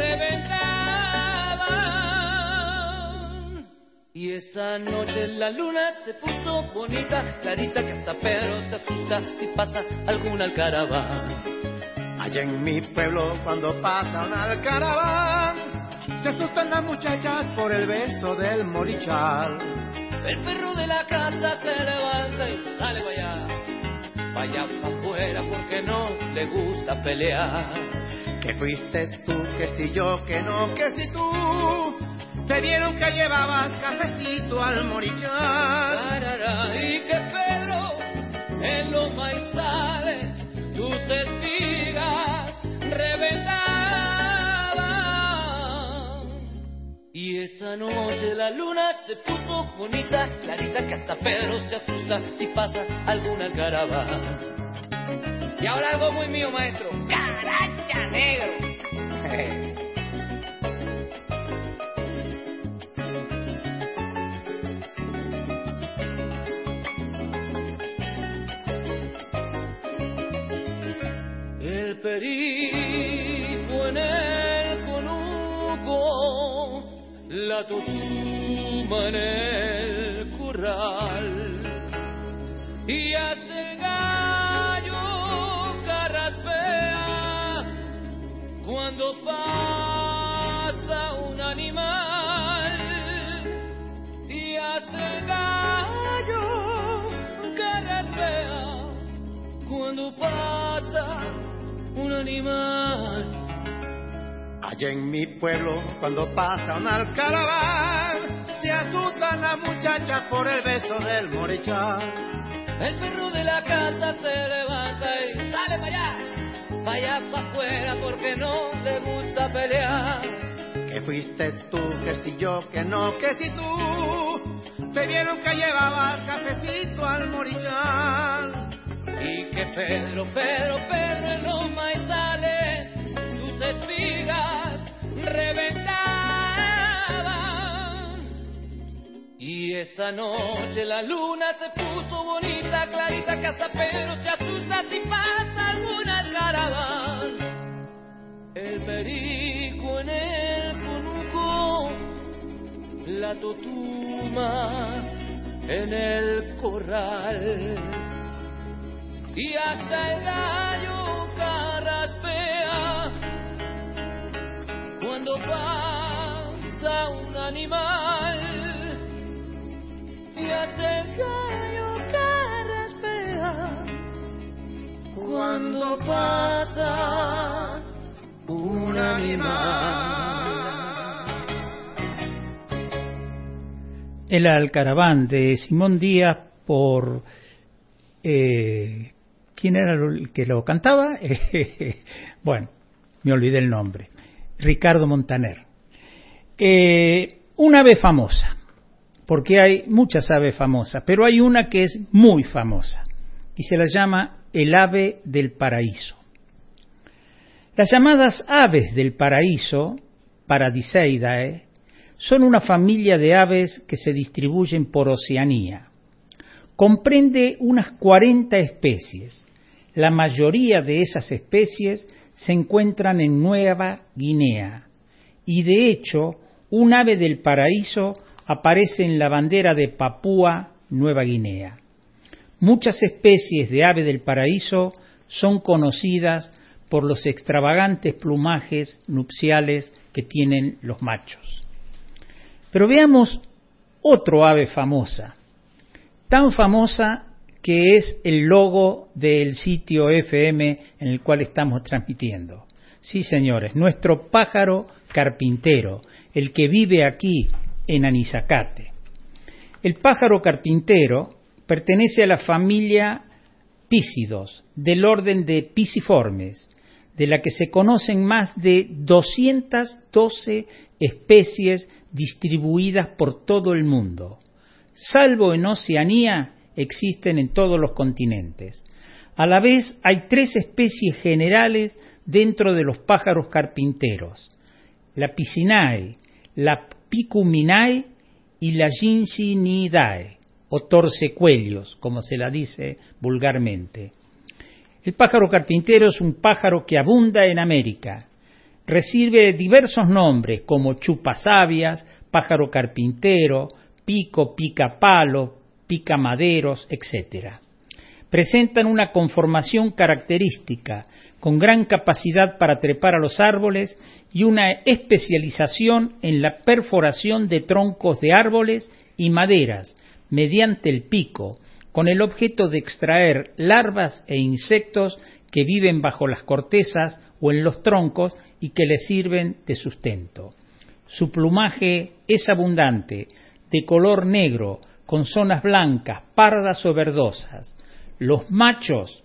reventaban. Y esa noche la luna se puso bonita, clarita, que hasta Pedro se asusta si pasa algún alcaraván. Allá en mi pueblo cuando pasa un alcaraván, se asustan las muchachas por el beso del morichal. El perro de la casa se levanta y sale para allá, para allá para afuera porque no le gusta pelear. Que fuiste tú, que si yo, que no, que si tú. Te vieron que llevabas cafecito al morichal. Y que Pedro en los maizales tus espigas reventaban. Y esa noche la luna se puso bonita, clarita, que hasta Pedro se asusta si pasa algún alcaraván. Y ahora algo muy mío, maestro. ¡Caracha, negro! El perico en el conuco, la totuma en el corral, y hasta el gallo carraspea cuando pasa un animal, y hasta el gallo carraspea cuando pasa un animal. Allá en mi pueblo cuando pasa un alcaraván, se asustan las muchachas por el beso del morichal. El perro de la casa se levanta y sale para allá, para allá para afuera porque no le gusta pelear. Que fuiste tú, que si yo, que no, que si tú. Te vieron que llevabas cafecito al morichal. Y que Pedro, Pedro, Pedro en los maizales sus espigas reventaban. Y esa noche la luna se puso bonita, clarita, que hasta Pedro se asusta si pasa algún alcaraván. El perico en el conuco, la totuma en el corral, y hasta el gallo carraspea cuando pasa un animal, y hasta el gallo carraspea cuando pasa un animal. El Alcaraván de Simón Díaz por... Eh, ¿Quién era el que lo cantaba? Bueno, me olvidé el nombre. Ricardo Montaner. Eh, una vez famosa. porque hay muchas aves famosas, pero hay una que es muy famosa y se la llama el ave del paraíso. Las llamadas aves del paraíso, Paradiseidae, son una familia de aves que se distribuyen por Oceanía. Comprende unas cuarenta especies. La mayoría de esas especies se encuentran en Nueva Guinea y de hecho un ave del paraíso aparece en la bandera de Papúa Nueva Guinea. Muchas especies de ave del paraíso son conocidas por los extravagantes plumajes nupciales que tienen los machos. Pero veamos otro ave famosa, tan famosa que es el logo del sitio F M en el cual estamos transmitiendo. Sí, señores, nuestro pájaro carpintero, el que vive aquí en Anizacate. El pájaro carpintero pertenece a la familia Pícidos, del orden de Piciformes, de la que se conocen más de doscientas doce especies distribuidas por todo el mundo. Salvo en Oceanía, existen en todos los continentes. A la vez hay tres especies generales dentro de los pájaros carpinteros: la Piscinae, la Picuminae y la Gincinidae, o torcecuellos, como se la dice vulgarmente. El pájaro carpintero es un pájaro que abunda en América. Recibe diversos nombres como chupasabias, pájaro carpintero, pico, picapalo, picamaderos, etcétera. Presentan una conformación característica, con gran capacidad para trepar a los árboles y una especialización en la perforación de troncos de árboles y maderas mediante el pico, con el objeto de extraer larvas e insectos que viven bajo las cortezas o en los troncos y que les sirven de sustento. Su plumaje es abundante, de color negro, con zonas blancas, pardas o verdosas. Los machos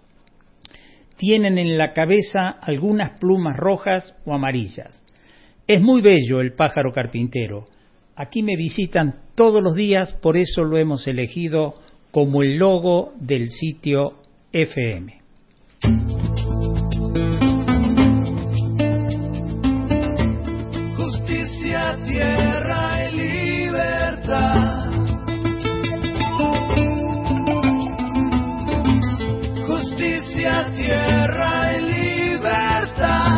tienen en la cabeza algunas plumas rojas o amarillas. Es muy bello el pájaro carpintero. Aquí me visitan todos los días, por eso lo hemos elegido como el logo del sitio F M. Justicia, tierra y libertad. Justicia, tierra y libertad.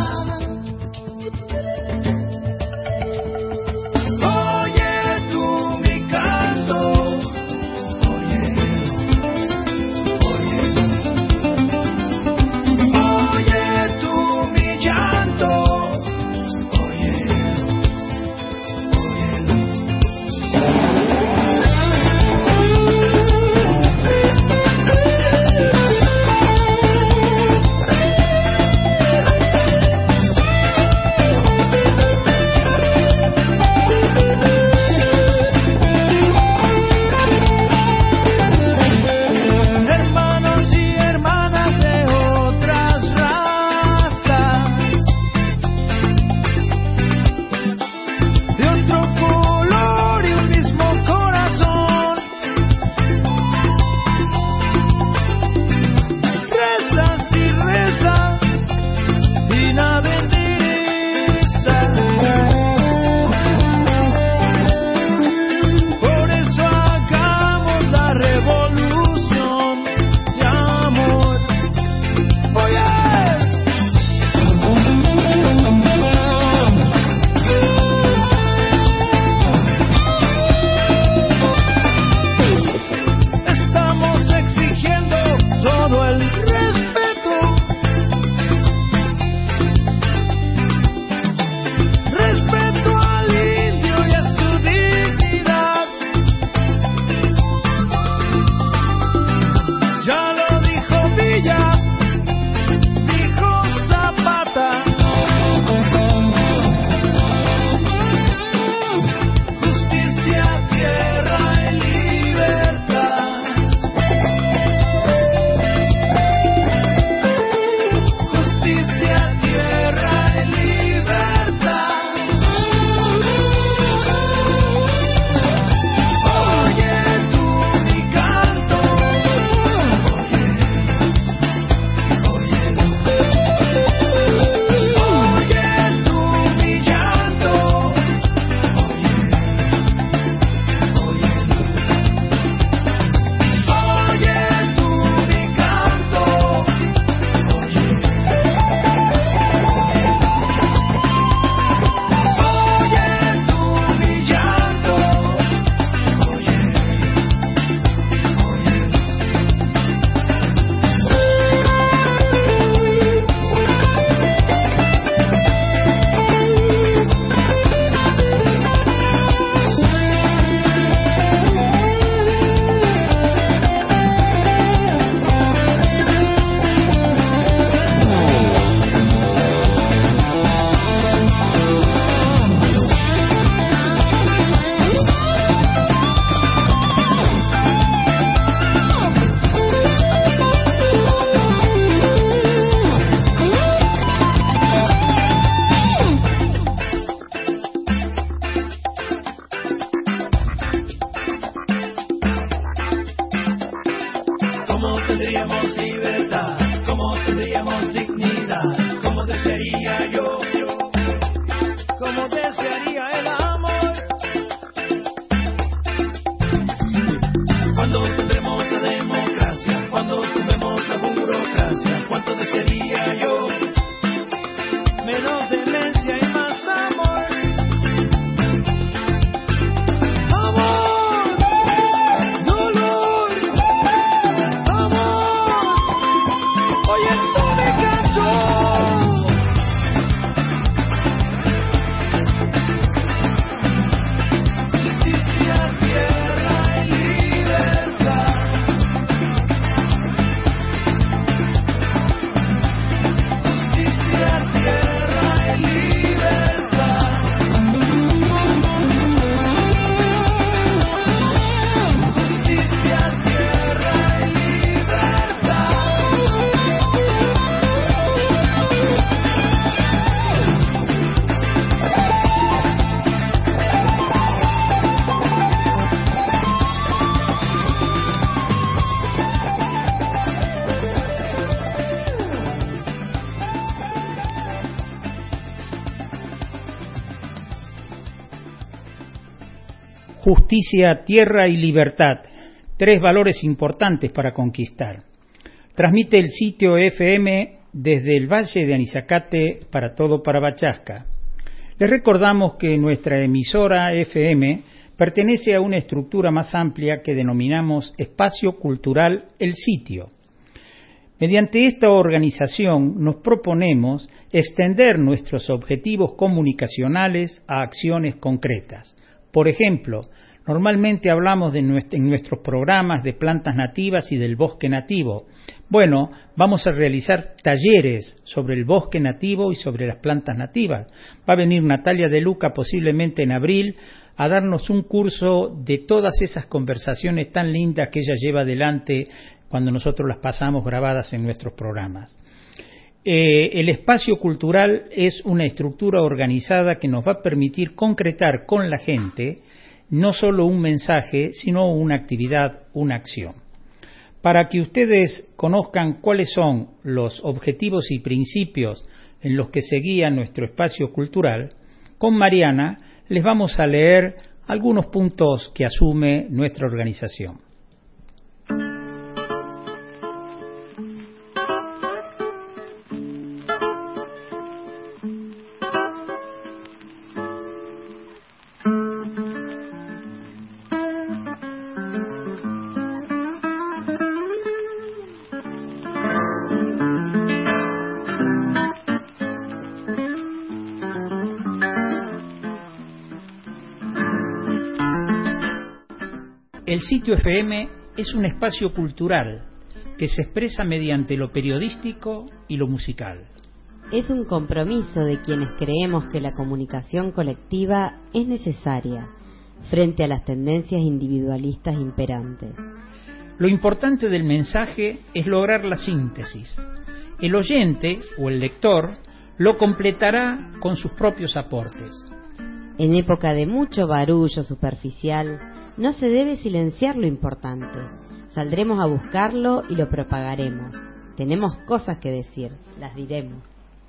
Oye tú mi canto, oye, oye. tendríamos libertad? ¿Cómo tendríamos dignidad? ¿Cómo desearía yo, yo? ¿Cómo desearía el amor? ¿Cuándo tendremos la democracia? ¿Cuándo tumbemos la burocracia? ¿Cuánto desearía yo? Menos demencia y más amor. Amor, dolor, amor. Oye, esto me cansó. Justicia, tierra y libertad. Justicia, tierra y libertad. Justicia, tierra y libertad. Justicia, tierra y libertad, tres valores importantes para conquistar. Transmite el sitio F M desde el Valle de Anizacate para todo Parabachasca. Les recordamos que nuestra emisora F M pertenece a una estructura más amplia que denominamos Espacio Cultural El Sitio. Mediante esta organización nos proponemos extender nuestros objetivos comunicacionales a acciones concretas. Por ejemplo, normalmente hablamos de nuestro, en nuestros programas de plantas nativas y del bosque nativo. Bueno, vamos a realizar talleres sobre el bosque nativo y sobre las plantas nativas. Va a venir Natalia De Luca posiblemente en abril a darnos un curso de todas esas conversaciones tan lindas que ella lleva adelante cuando nosotros las pasamos grabadas en nuestros programas. Eh, el espacio cultural es una estructura organizada que nos va a permitir concretar con la gente no solo un mensaje, sino una actividad, una acción. Para que ustedes conozcan cuáles son los objetivos y principios en los que se guía nuestro espacio cultural, con Mariana les vamos a leer algunos puntos que asume nuestra organización. El sitio F M es un espacio cultural que se expresa mediante lo periodístico y lo musical. Es un compromiso de quienes creemos que la comunicación colectiva es necesaria frente a las tendencias individualistas imperantes. Lo importante del mensaje es lograr la síntesis. El oyente o el lector lo completará con sus propios aportes. En época de mucho barullo superficial, no se debe silenciar lo importante. Saldremos a buscarlo y lo propagaremos. Tenemos cosas que decir, las diremos.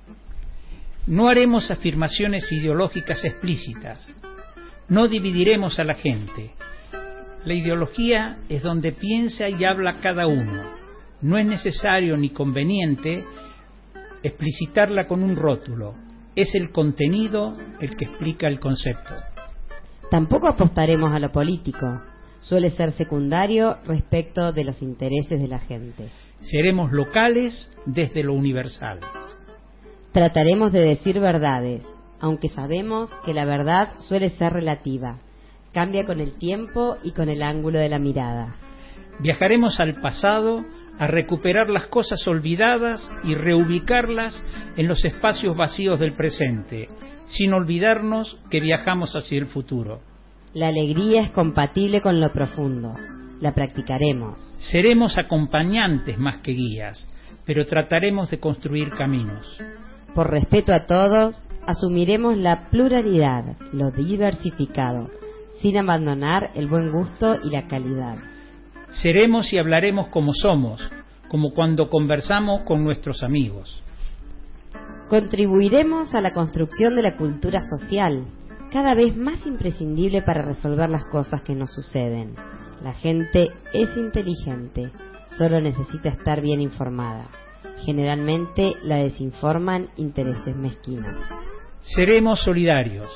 No haremos afirmaciones ideológicas explícitas. No dividiremos a la gente. La ideología es donde piensa y habla cada uno. No es necesario ni conveniente explicitarla con un rótulo. Es el contenido el que explica el concepto. Tampoco apostaremos a lo político. Suele ser secundario respecto de los intereses de la gente. Seremos locales desde lo universal. Trataremos de decir verdades, aunque sabemos que la verdad suele ser relativa. Cambia con el tiempo y con el ángulo de la mirada. Viajaremos al pasado a recuperar las cosas olvidadas y reubicarlas en los espacios vacíos del presente, sin olvidarnos que viajamos hacia el futuro. La alegría es compatible con lo profundo. La practicaremos. Seremos acompañantes más que guías, pero trataremos de construir caminos. Por respeto a todos, asumiremos la pluralidad, lo diversificado, sin abandonar el buen gusto y la calidad. Seremos y hablaremos como somos, como cuando conversamos con nuestros amigos. Contribuiremos a la construcción de la cultura social, cada vez más imprescindible para resolver las cosas que nos suceden. La gente es inteligente, solo necesita estar bien informada. Generalmente la desinforman intereses mezquinos. Seremos solidarios.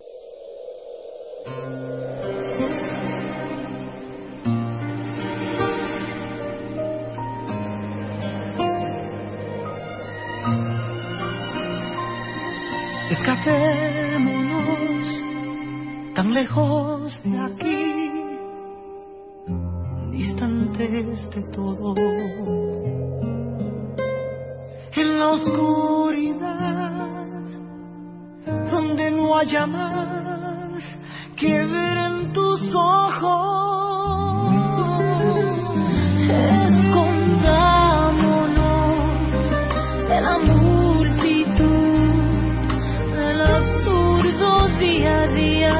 Escapémonos tan lejos de aquí, distantes de todo, en la oscuridad, donde no haya más que ver en tus ojos. Escondámonos de la multitud, del absurdo día a día,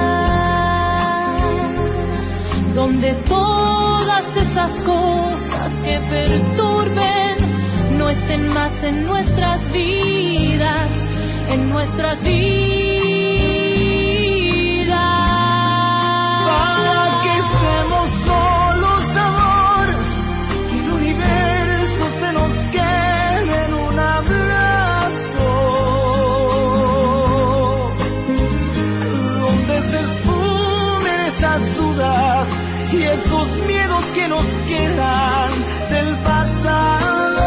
donde todas esas cosas que perturben no estén más en nuestras vidas, en nuestras vidas. Para que estemos solos, amor, y el universo se nos quede en un abrazo, donde se esfumen esas dudas y esos miedos que nos quedan del pasado.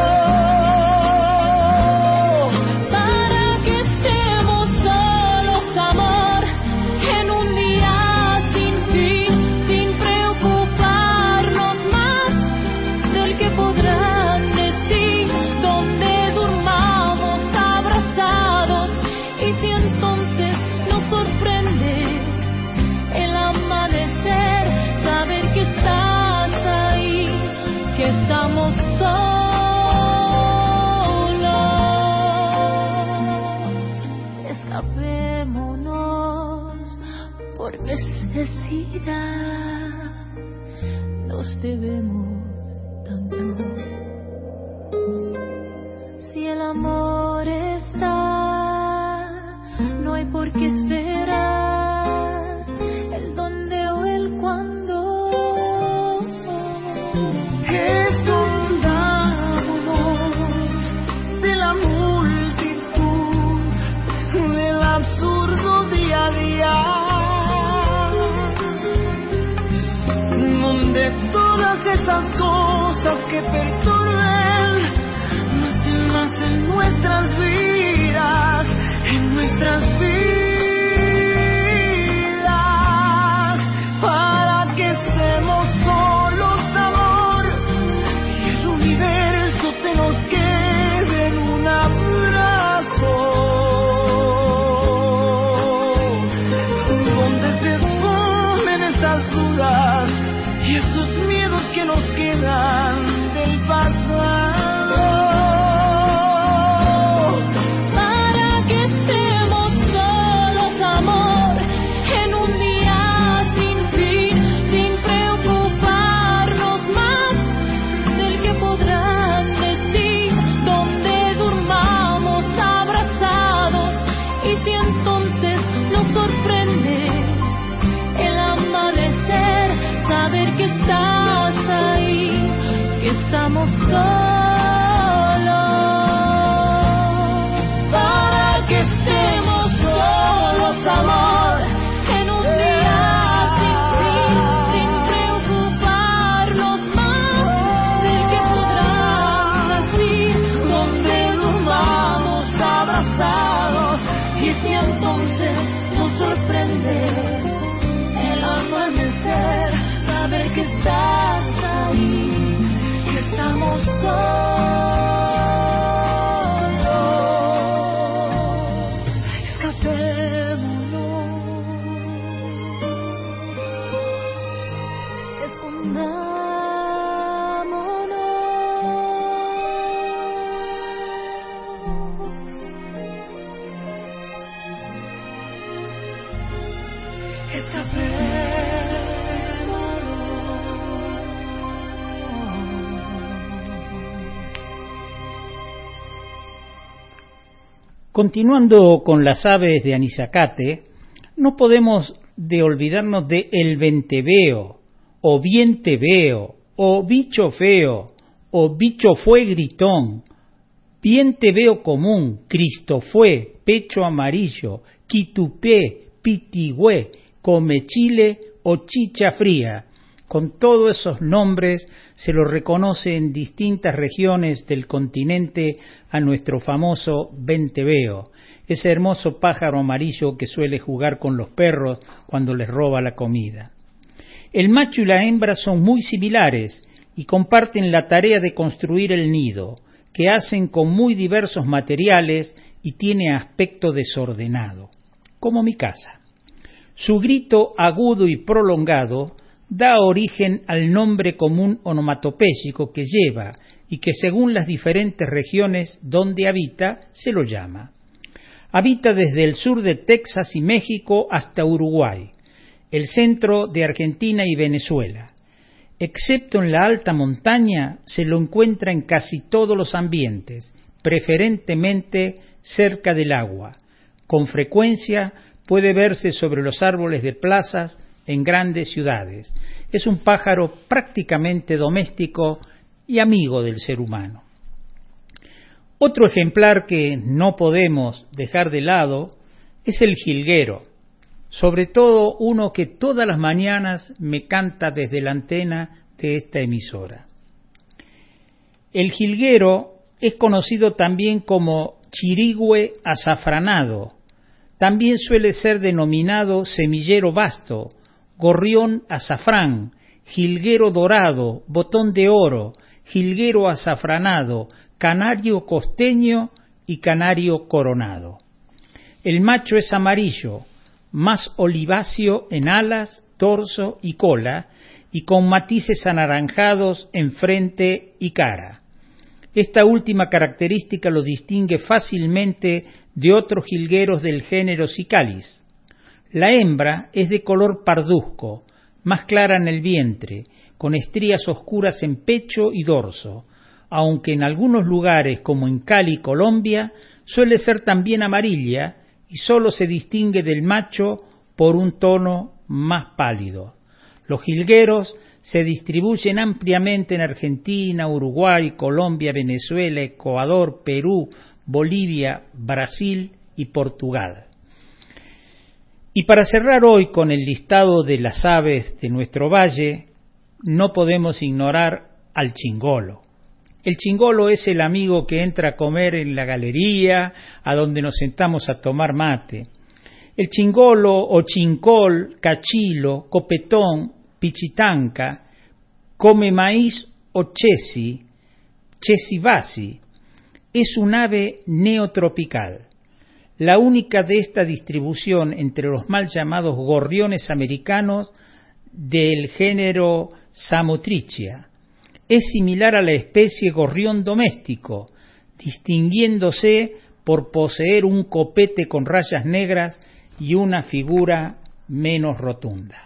Nos debemos tanto. Si el amor está, no hay por qué esperar el dónde o el cuándo. Escondámonos de la multitud, del absurdo día a día, de todas esas cosas que perturben no estén más en nuestras vidas, en nuestras vidas, para que estemos solos, amor, y el universo se nos quede en un abrazo, donde se esfumen esas dudas y esos miedos que nos quedan del pasado, para que estemos solos, amor, en un día sin fin, sin preocuparnos más del que podrán decir, donde durmamos abrazados, y si entonces nos sorprende el amanecer, saber que estás ahí, que estamos solos, para que estemos solos, amor, en un día sin fin, sin preocuparnos más del que podrán decir, donde durmamos abrazados, y si entonces nos sorprende el amanecer, saber que estás ahí, que estamos solos. Escapémonos, escondámonos. Escapémonos. Continuando con las aves de Anizacate, no podemos de olvidarnos de el venteveo, o bien te veo, o bicho feo, o bicho fue gritón, bien te veo común, Cristo fue, pecho amarillo, quitupé, pitigüé, comechile o chicha fría. Con todos esos nombres se los reconoce en distintas regiones del continente a nuestro famoso venteveo, ese hermoso pájaro amarillo que suele jugar con los perros cuando les roba la comida. El macho y la hembra son muy similares y comparten la tarea de construir el nido, que hacen con muy diversos materiales y tiene aspecto desordenado, como mi casa. Su grito agudo y prolongado da origen al nombre común onomatopéyico que lleva y que según las diferentes regiones donde habita se lo llama. Habita desde el sur de Texas y México hasta Uruguay, el centro de Argentina y Venezuela. Excepto en la alta montaña, se lo encuentra en casi todos los ambientes, preferentemente cerca del agua. Con frecuencia puede verse sobre los árboles de plazas en grandes ciudades. Es un pájaro prácticamente doméstico y amigo del ser humano. Otro ejemplar que no podemos dejar de lado es el jilguero, sobre todo uno que todas las mañanas me canta desde la antena de esta emisora. El jilguero es conocido también como chirigüe azafranado, también suele ser denominado semillero vasto, gorrión azafrán, jilguero dorado, botón de oro, jilguero azafranado, canario costeño y canario coronado. El macho es amarillo, más oliváceo en alas, torso y cola, y con matices anaranjados en frente y cara. Esta última característica lo distingue fácilmente de otros jilgueros del género Cicalis. La hembra es de color parduzco, más clara en el vientre, con estrías oscuras en pecho y dorso, aunque en algunos lugares como en Cali, Colombia, suele ser también amarilla y solo se distingue del macho por un tono más pálido. Los jilgueros se distribuyen ampliamente en Argentina, Uruguay, Colombia, Venezuela, Ecuador, Perú, Bolivia, Brasil y Portugal. Y para cerrar hoy con el listado de las aves de nuestro valle, no podemos ignorar al chingolo. El chingolo es el amigo que entra a comer en la galería, a donde nos sentamos a tomar mate. El chingolo o chincol, cachilo, copetón, pichitanca, come maíz o chesi, chesibasi, es un ave neotropical, la única de esta distribución entre los mal llamados gorriones americanos del género Samotrichia. Es similar a la especie gorrión doméstico, distinguiéndose por poseer un copete con rayas negras y una figura menos rotunda.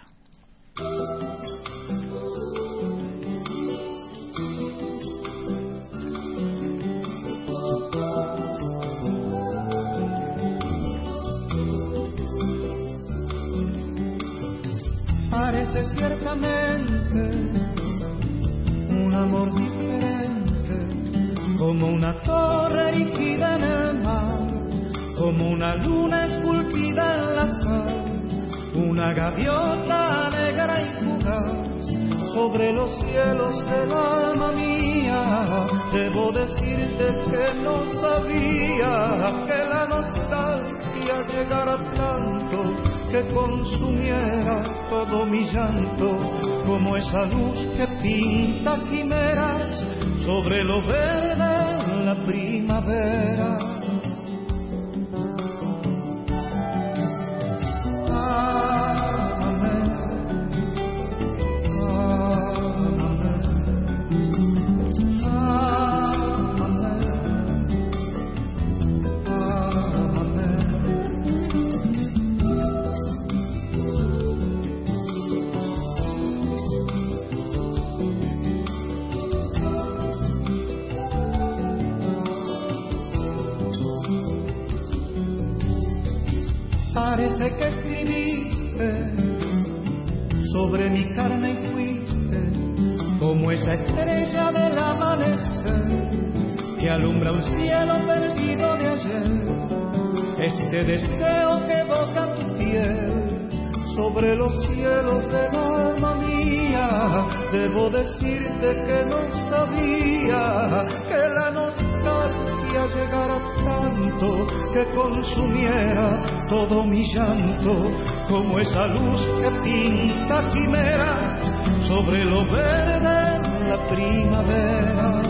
Parece ciertamente un amor diferente, como una torre erigida en el mar, como una luna esculpida en la sal, una gaviota negra y fugaz sobre los cielos del alma mía. Debo decirte que no sabía que la nostalgia llegara tanto, que consumiera todo mi llanto, como esa luz que pinta quimeras sobre lo verde en la primavera. parece que escribiste sobre mi carne y fuiste como esa estrella del amanecer que alumbra un cielo perdido de ayer, este deseo que evoca tu piel sobre los cielos del alma mía. Debo decirte que no sabía que la nostalgia llegara tanto que consumiera todo mi llanto, como esa luz que pinta quimeras sobre lo verde en la primavera.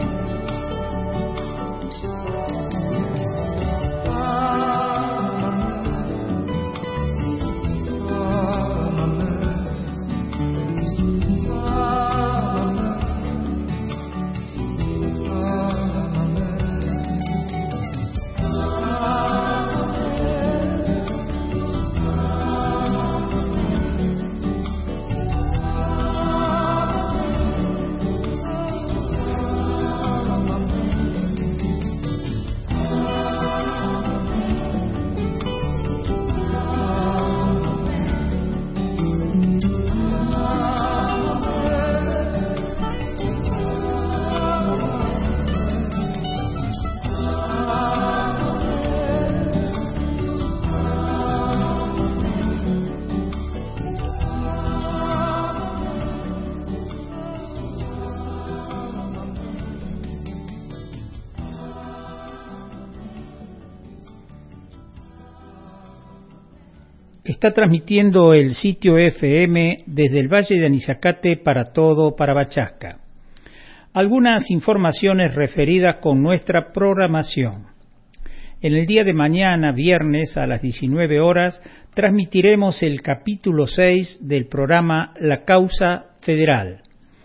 Está transmitiendo el sitio F M desde el Valle de Anizacate para todo Parabachasca. Algunas informaciones referidas con nuestra programación. En el día de mañana, viernes, a las diecinueve horas, transmitiremos el capítulo seis del programa La Causa Federal.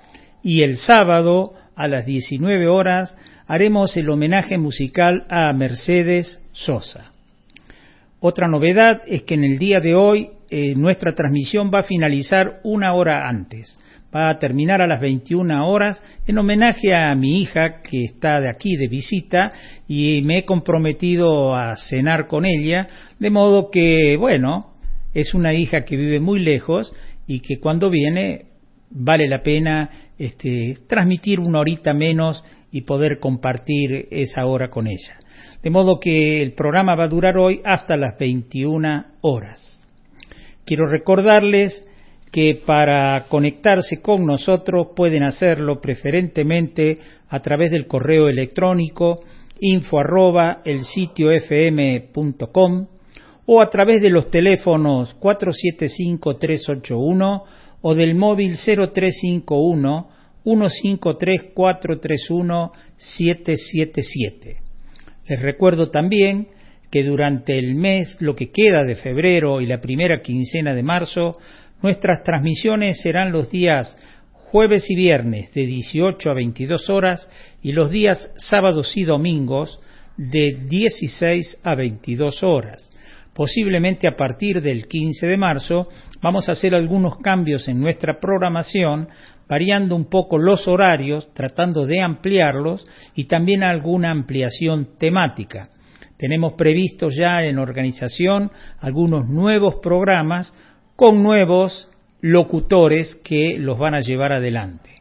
Y el sábado, a las diecinueve horas, haremos el homenaje musical a Mercedes Sosa. Otra novedad es que en el día de hoy eh, nuestra transmisión va a finalizar una hora antes. Va a terminar a las veintiuna horas en homenaje a mi hija que está de aquí de visita y me he comprometido a cenar con ella, de modo que, bueno, es una hija que vive muy lejos y que cuando viene vale la pena este, transmitir una horita menos y poder compartir esa hora con ella. De modo que el programa va a durar hoy hasta las veintiuna horas. Quiero recordarles que para conectarse con nosotros pueden hacerlo preferentemente a través del correo electrónico info arroba el sitio fm punto com o a través de los teléfonos cuatro siete cinco tres ocho uno o del móvil cero tres cinco uno uno cinco tres cuatro tres uno siete siete siete. Les recuerdo también que durante el mes, lo que queda de febrero y la primera quincena de marzo, nuestras transmisiones serán los días jueves y viernes de dieciocho a veintidós horas y los días sábados y domingos de dieciséis a veintidós horas. Posiblemente a partir del quince de marzo vamos a hacer algunos cambios en nuestra programación, variando un poco los horarios, tratando de ampliarlos y también alguna ampliación temática. Tenemos previstos ya en organización algunos nuevos programas con nuevos locutores que los van a llevar adelante.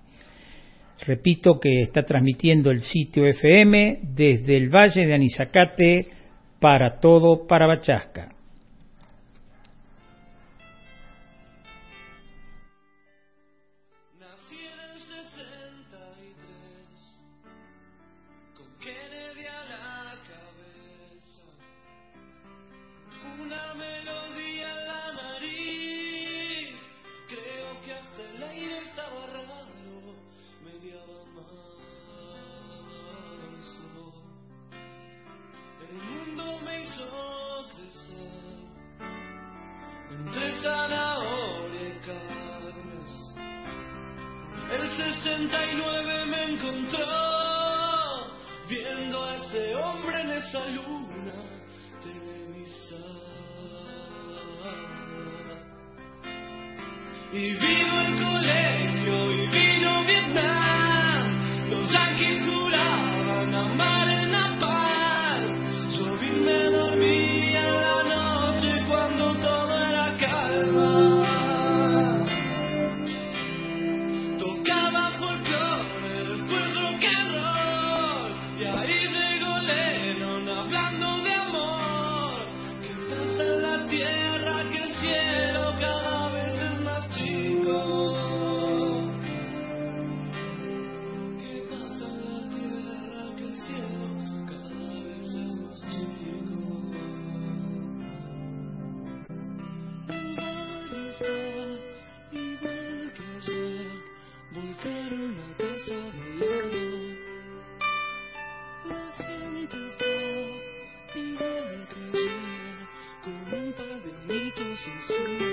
Repito que está transmitiendo el sitio F M desde el Valle de Anizacate para todo Parabachasca. Cuando está igual que ayer. Voltearon la casa de lado. La gente está igual que ayer, con un par de mitos encima.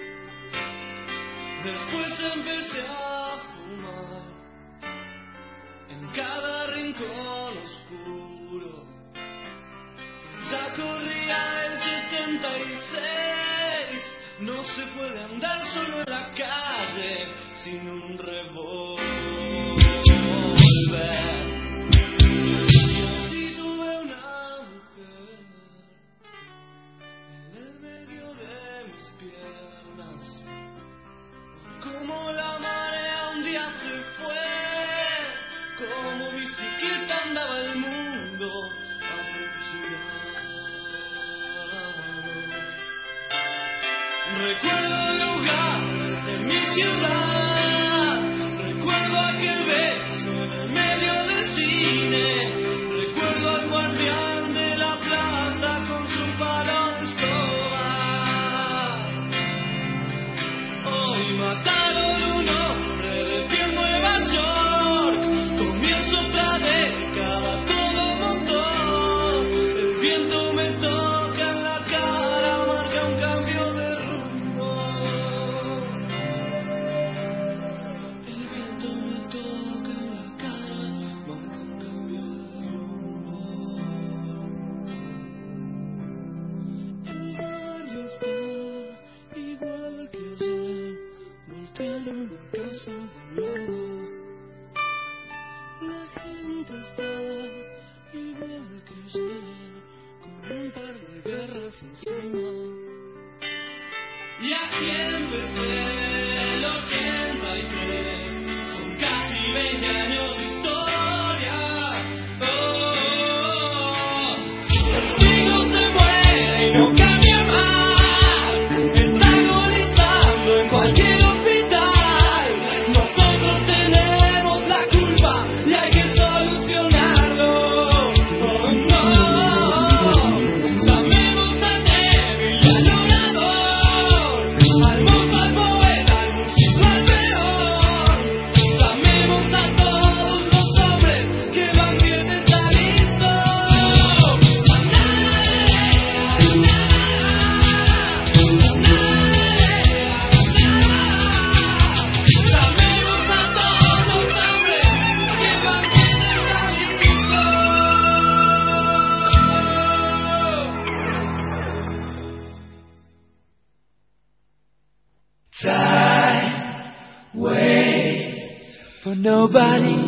Después empecé a fumar en cada rincón oscuro. Ya corría el setenta y seis. No se puede andar solo en la calle sin un revólver. Si tuve una mujer en el medio de mis piernas, como la marea un día se fue, como bicicleta andaba el mundo apresurado. Recuerdo lugares de mi ciudad, recuerdo aquel beso en el medio del cine, recuerdo al guardián de la plaza con su palo de escoba. Hoy mataron un hombre de pie en Nueva York, comienza otra década, todo montón. El viento me toca en la cara, marca un cambio de rumbo. El viento me toca en la cara, marca un cambio de rumbo. El barrio está igual que ayer. Voltearon la casa de lado. La gente está igual que ayer, con un par de guerras encima. Y así empecé el ochenta y tres. Son casi veinte años de historia. Oh, oh, oh. El siglo se muere y no cambia más. Está agonizando en cualquier hospital. Nosotros tenemos la culpa y hay que solucionarlo. Oh, no. Llamemos al débil y al orador, al mozo, al poeta, al músico, al peor. Llamemos a todos los hombres que van bien, está listo. Llamemos a todos los hombres que van bien, está listo. Time waits for nobody.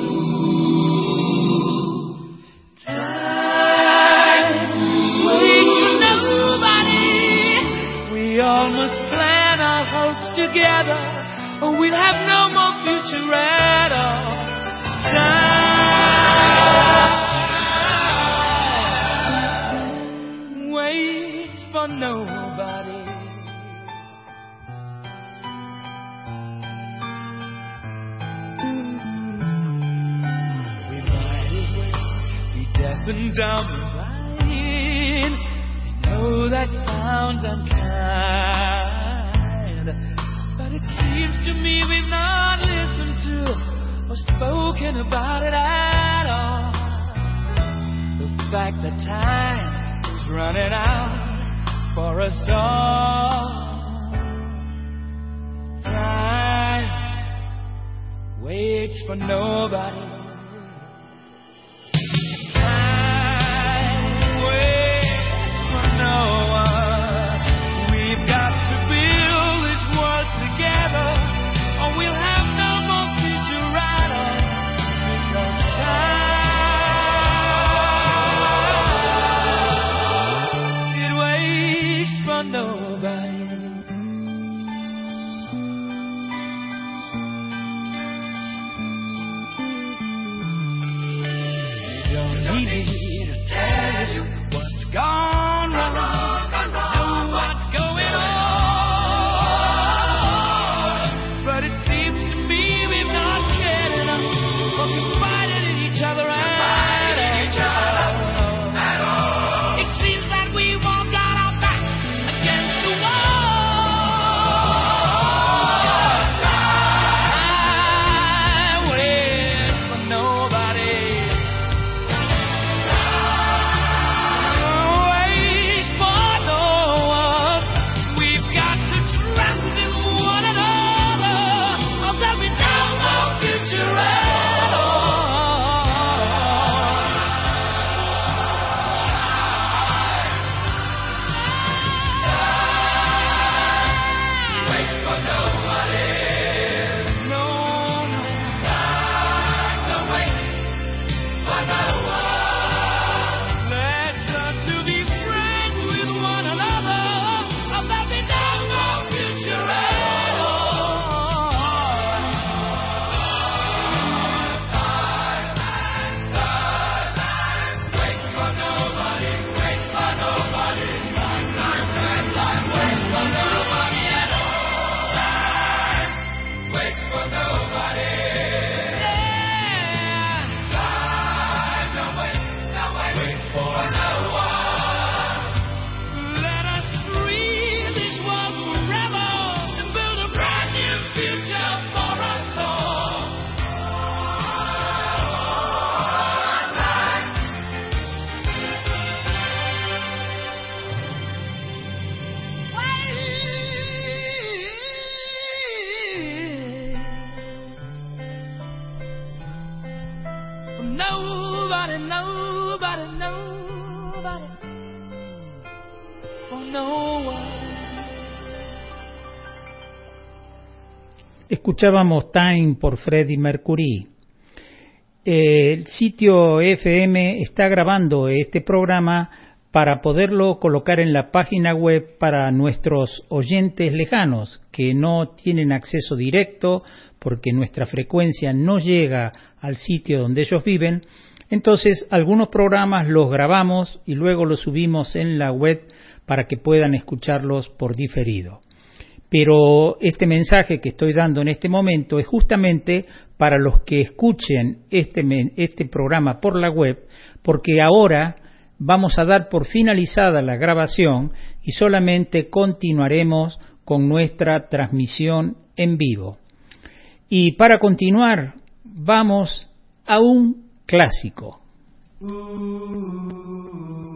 Time waits for nobody. We all must plan our hopes together, or we'll have no more future at all. Time waits for nobody. We might as well be deaf and dumb and blind. We know that sounds unkind, but it seems to me we've not listened to or spoken about it at all. The fact that time is running out for us all. Time waits for nobody. Time waits for no one. We've got to build this world together, or we'll have no more future at all. Because time, it waits for nobody. Need me to tell you what's gone wrong, know what's going on. But it seems to me we've not cared enough or confided in each other at all. It seems that we've all got our backs against the wall. nobody, nobody, nobody, oh no one. Escuchábamos Time por Freddie Mercury. El sitio F M está grabando este programa para poderlo colocar en la página web para nuestros oyentes lejanos que no tienen acceso directo porque nuestra frecuencia no llega al sitio donde ellos viven. Entonces algunos programas los grabamos y luego los subimos en la web para que puedan escucharlos por diferido. Pero este mensaje que estoy dando en este momento es justamente para los que escuchen este, este programa por la web, porque ahora vamos a dar por finalizada la grabación y solamente continuaremos con nuestra transmisión en vivo. Y para continuar, vamos a un clásico. Ooh.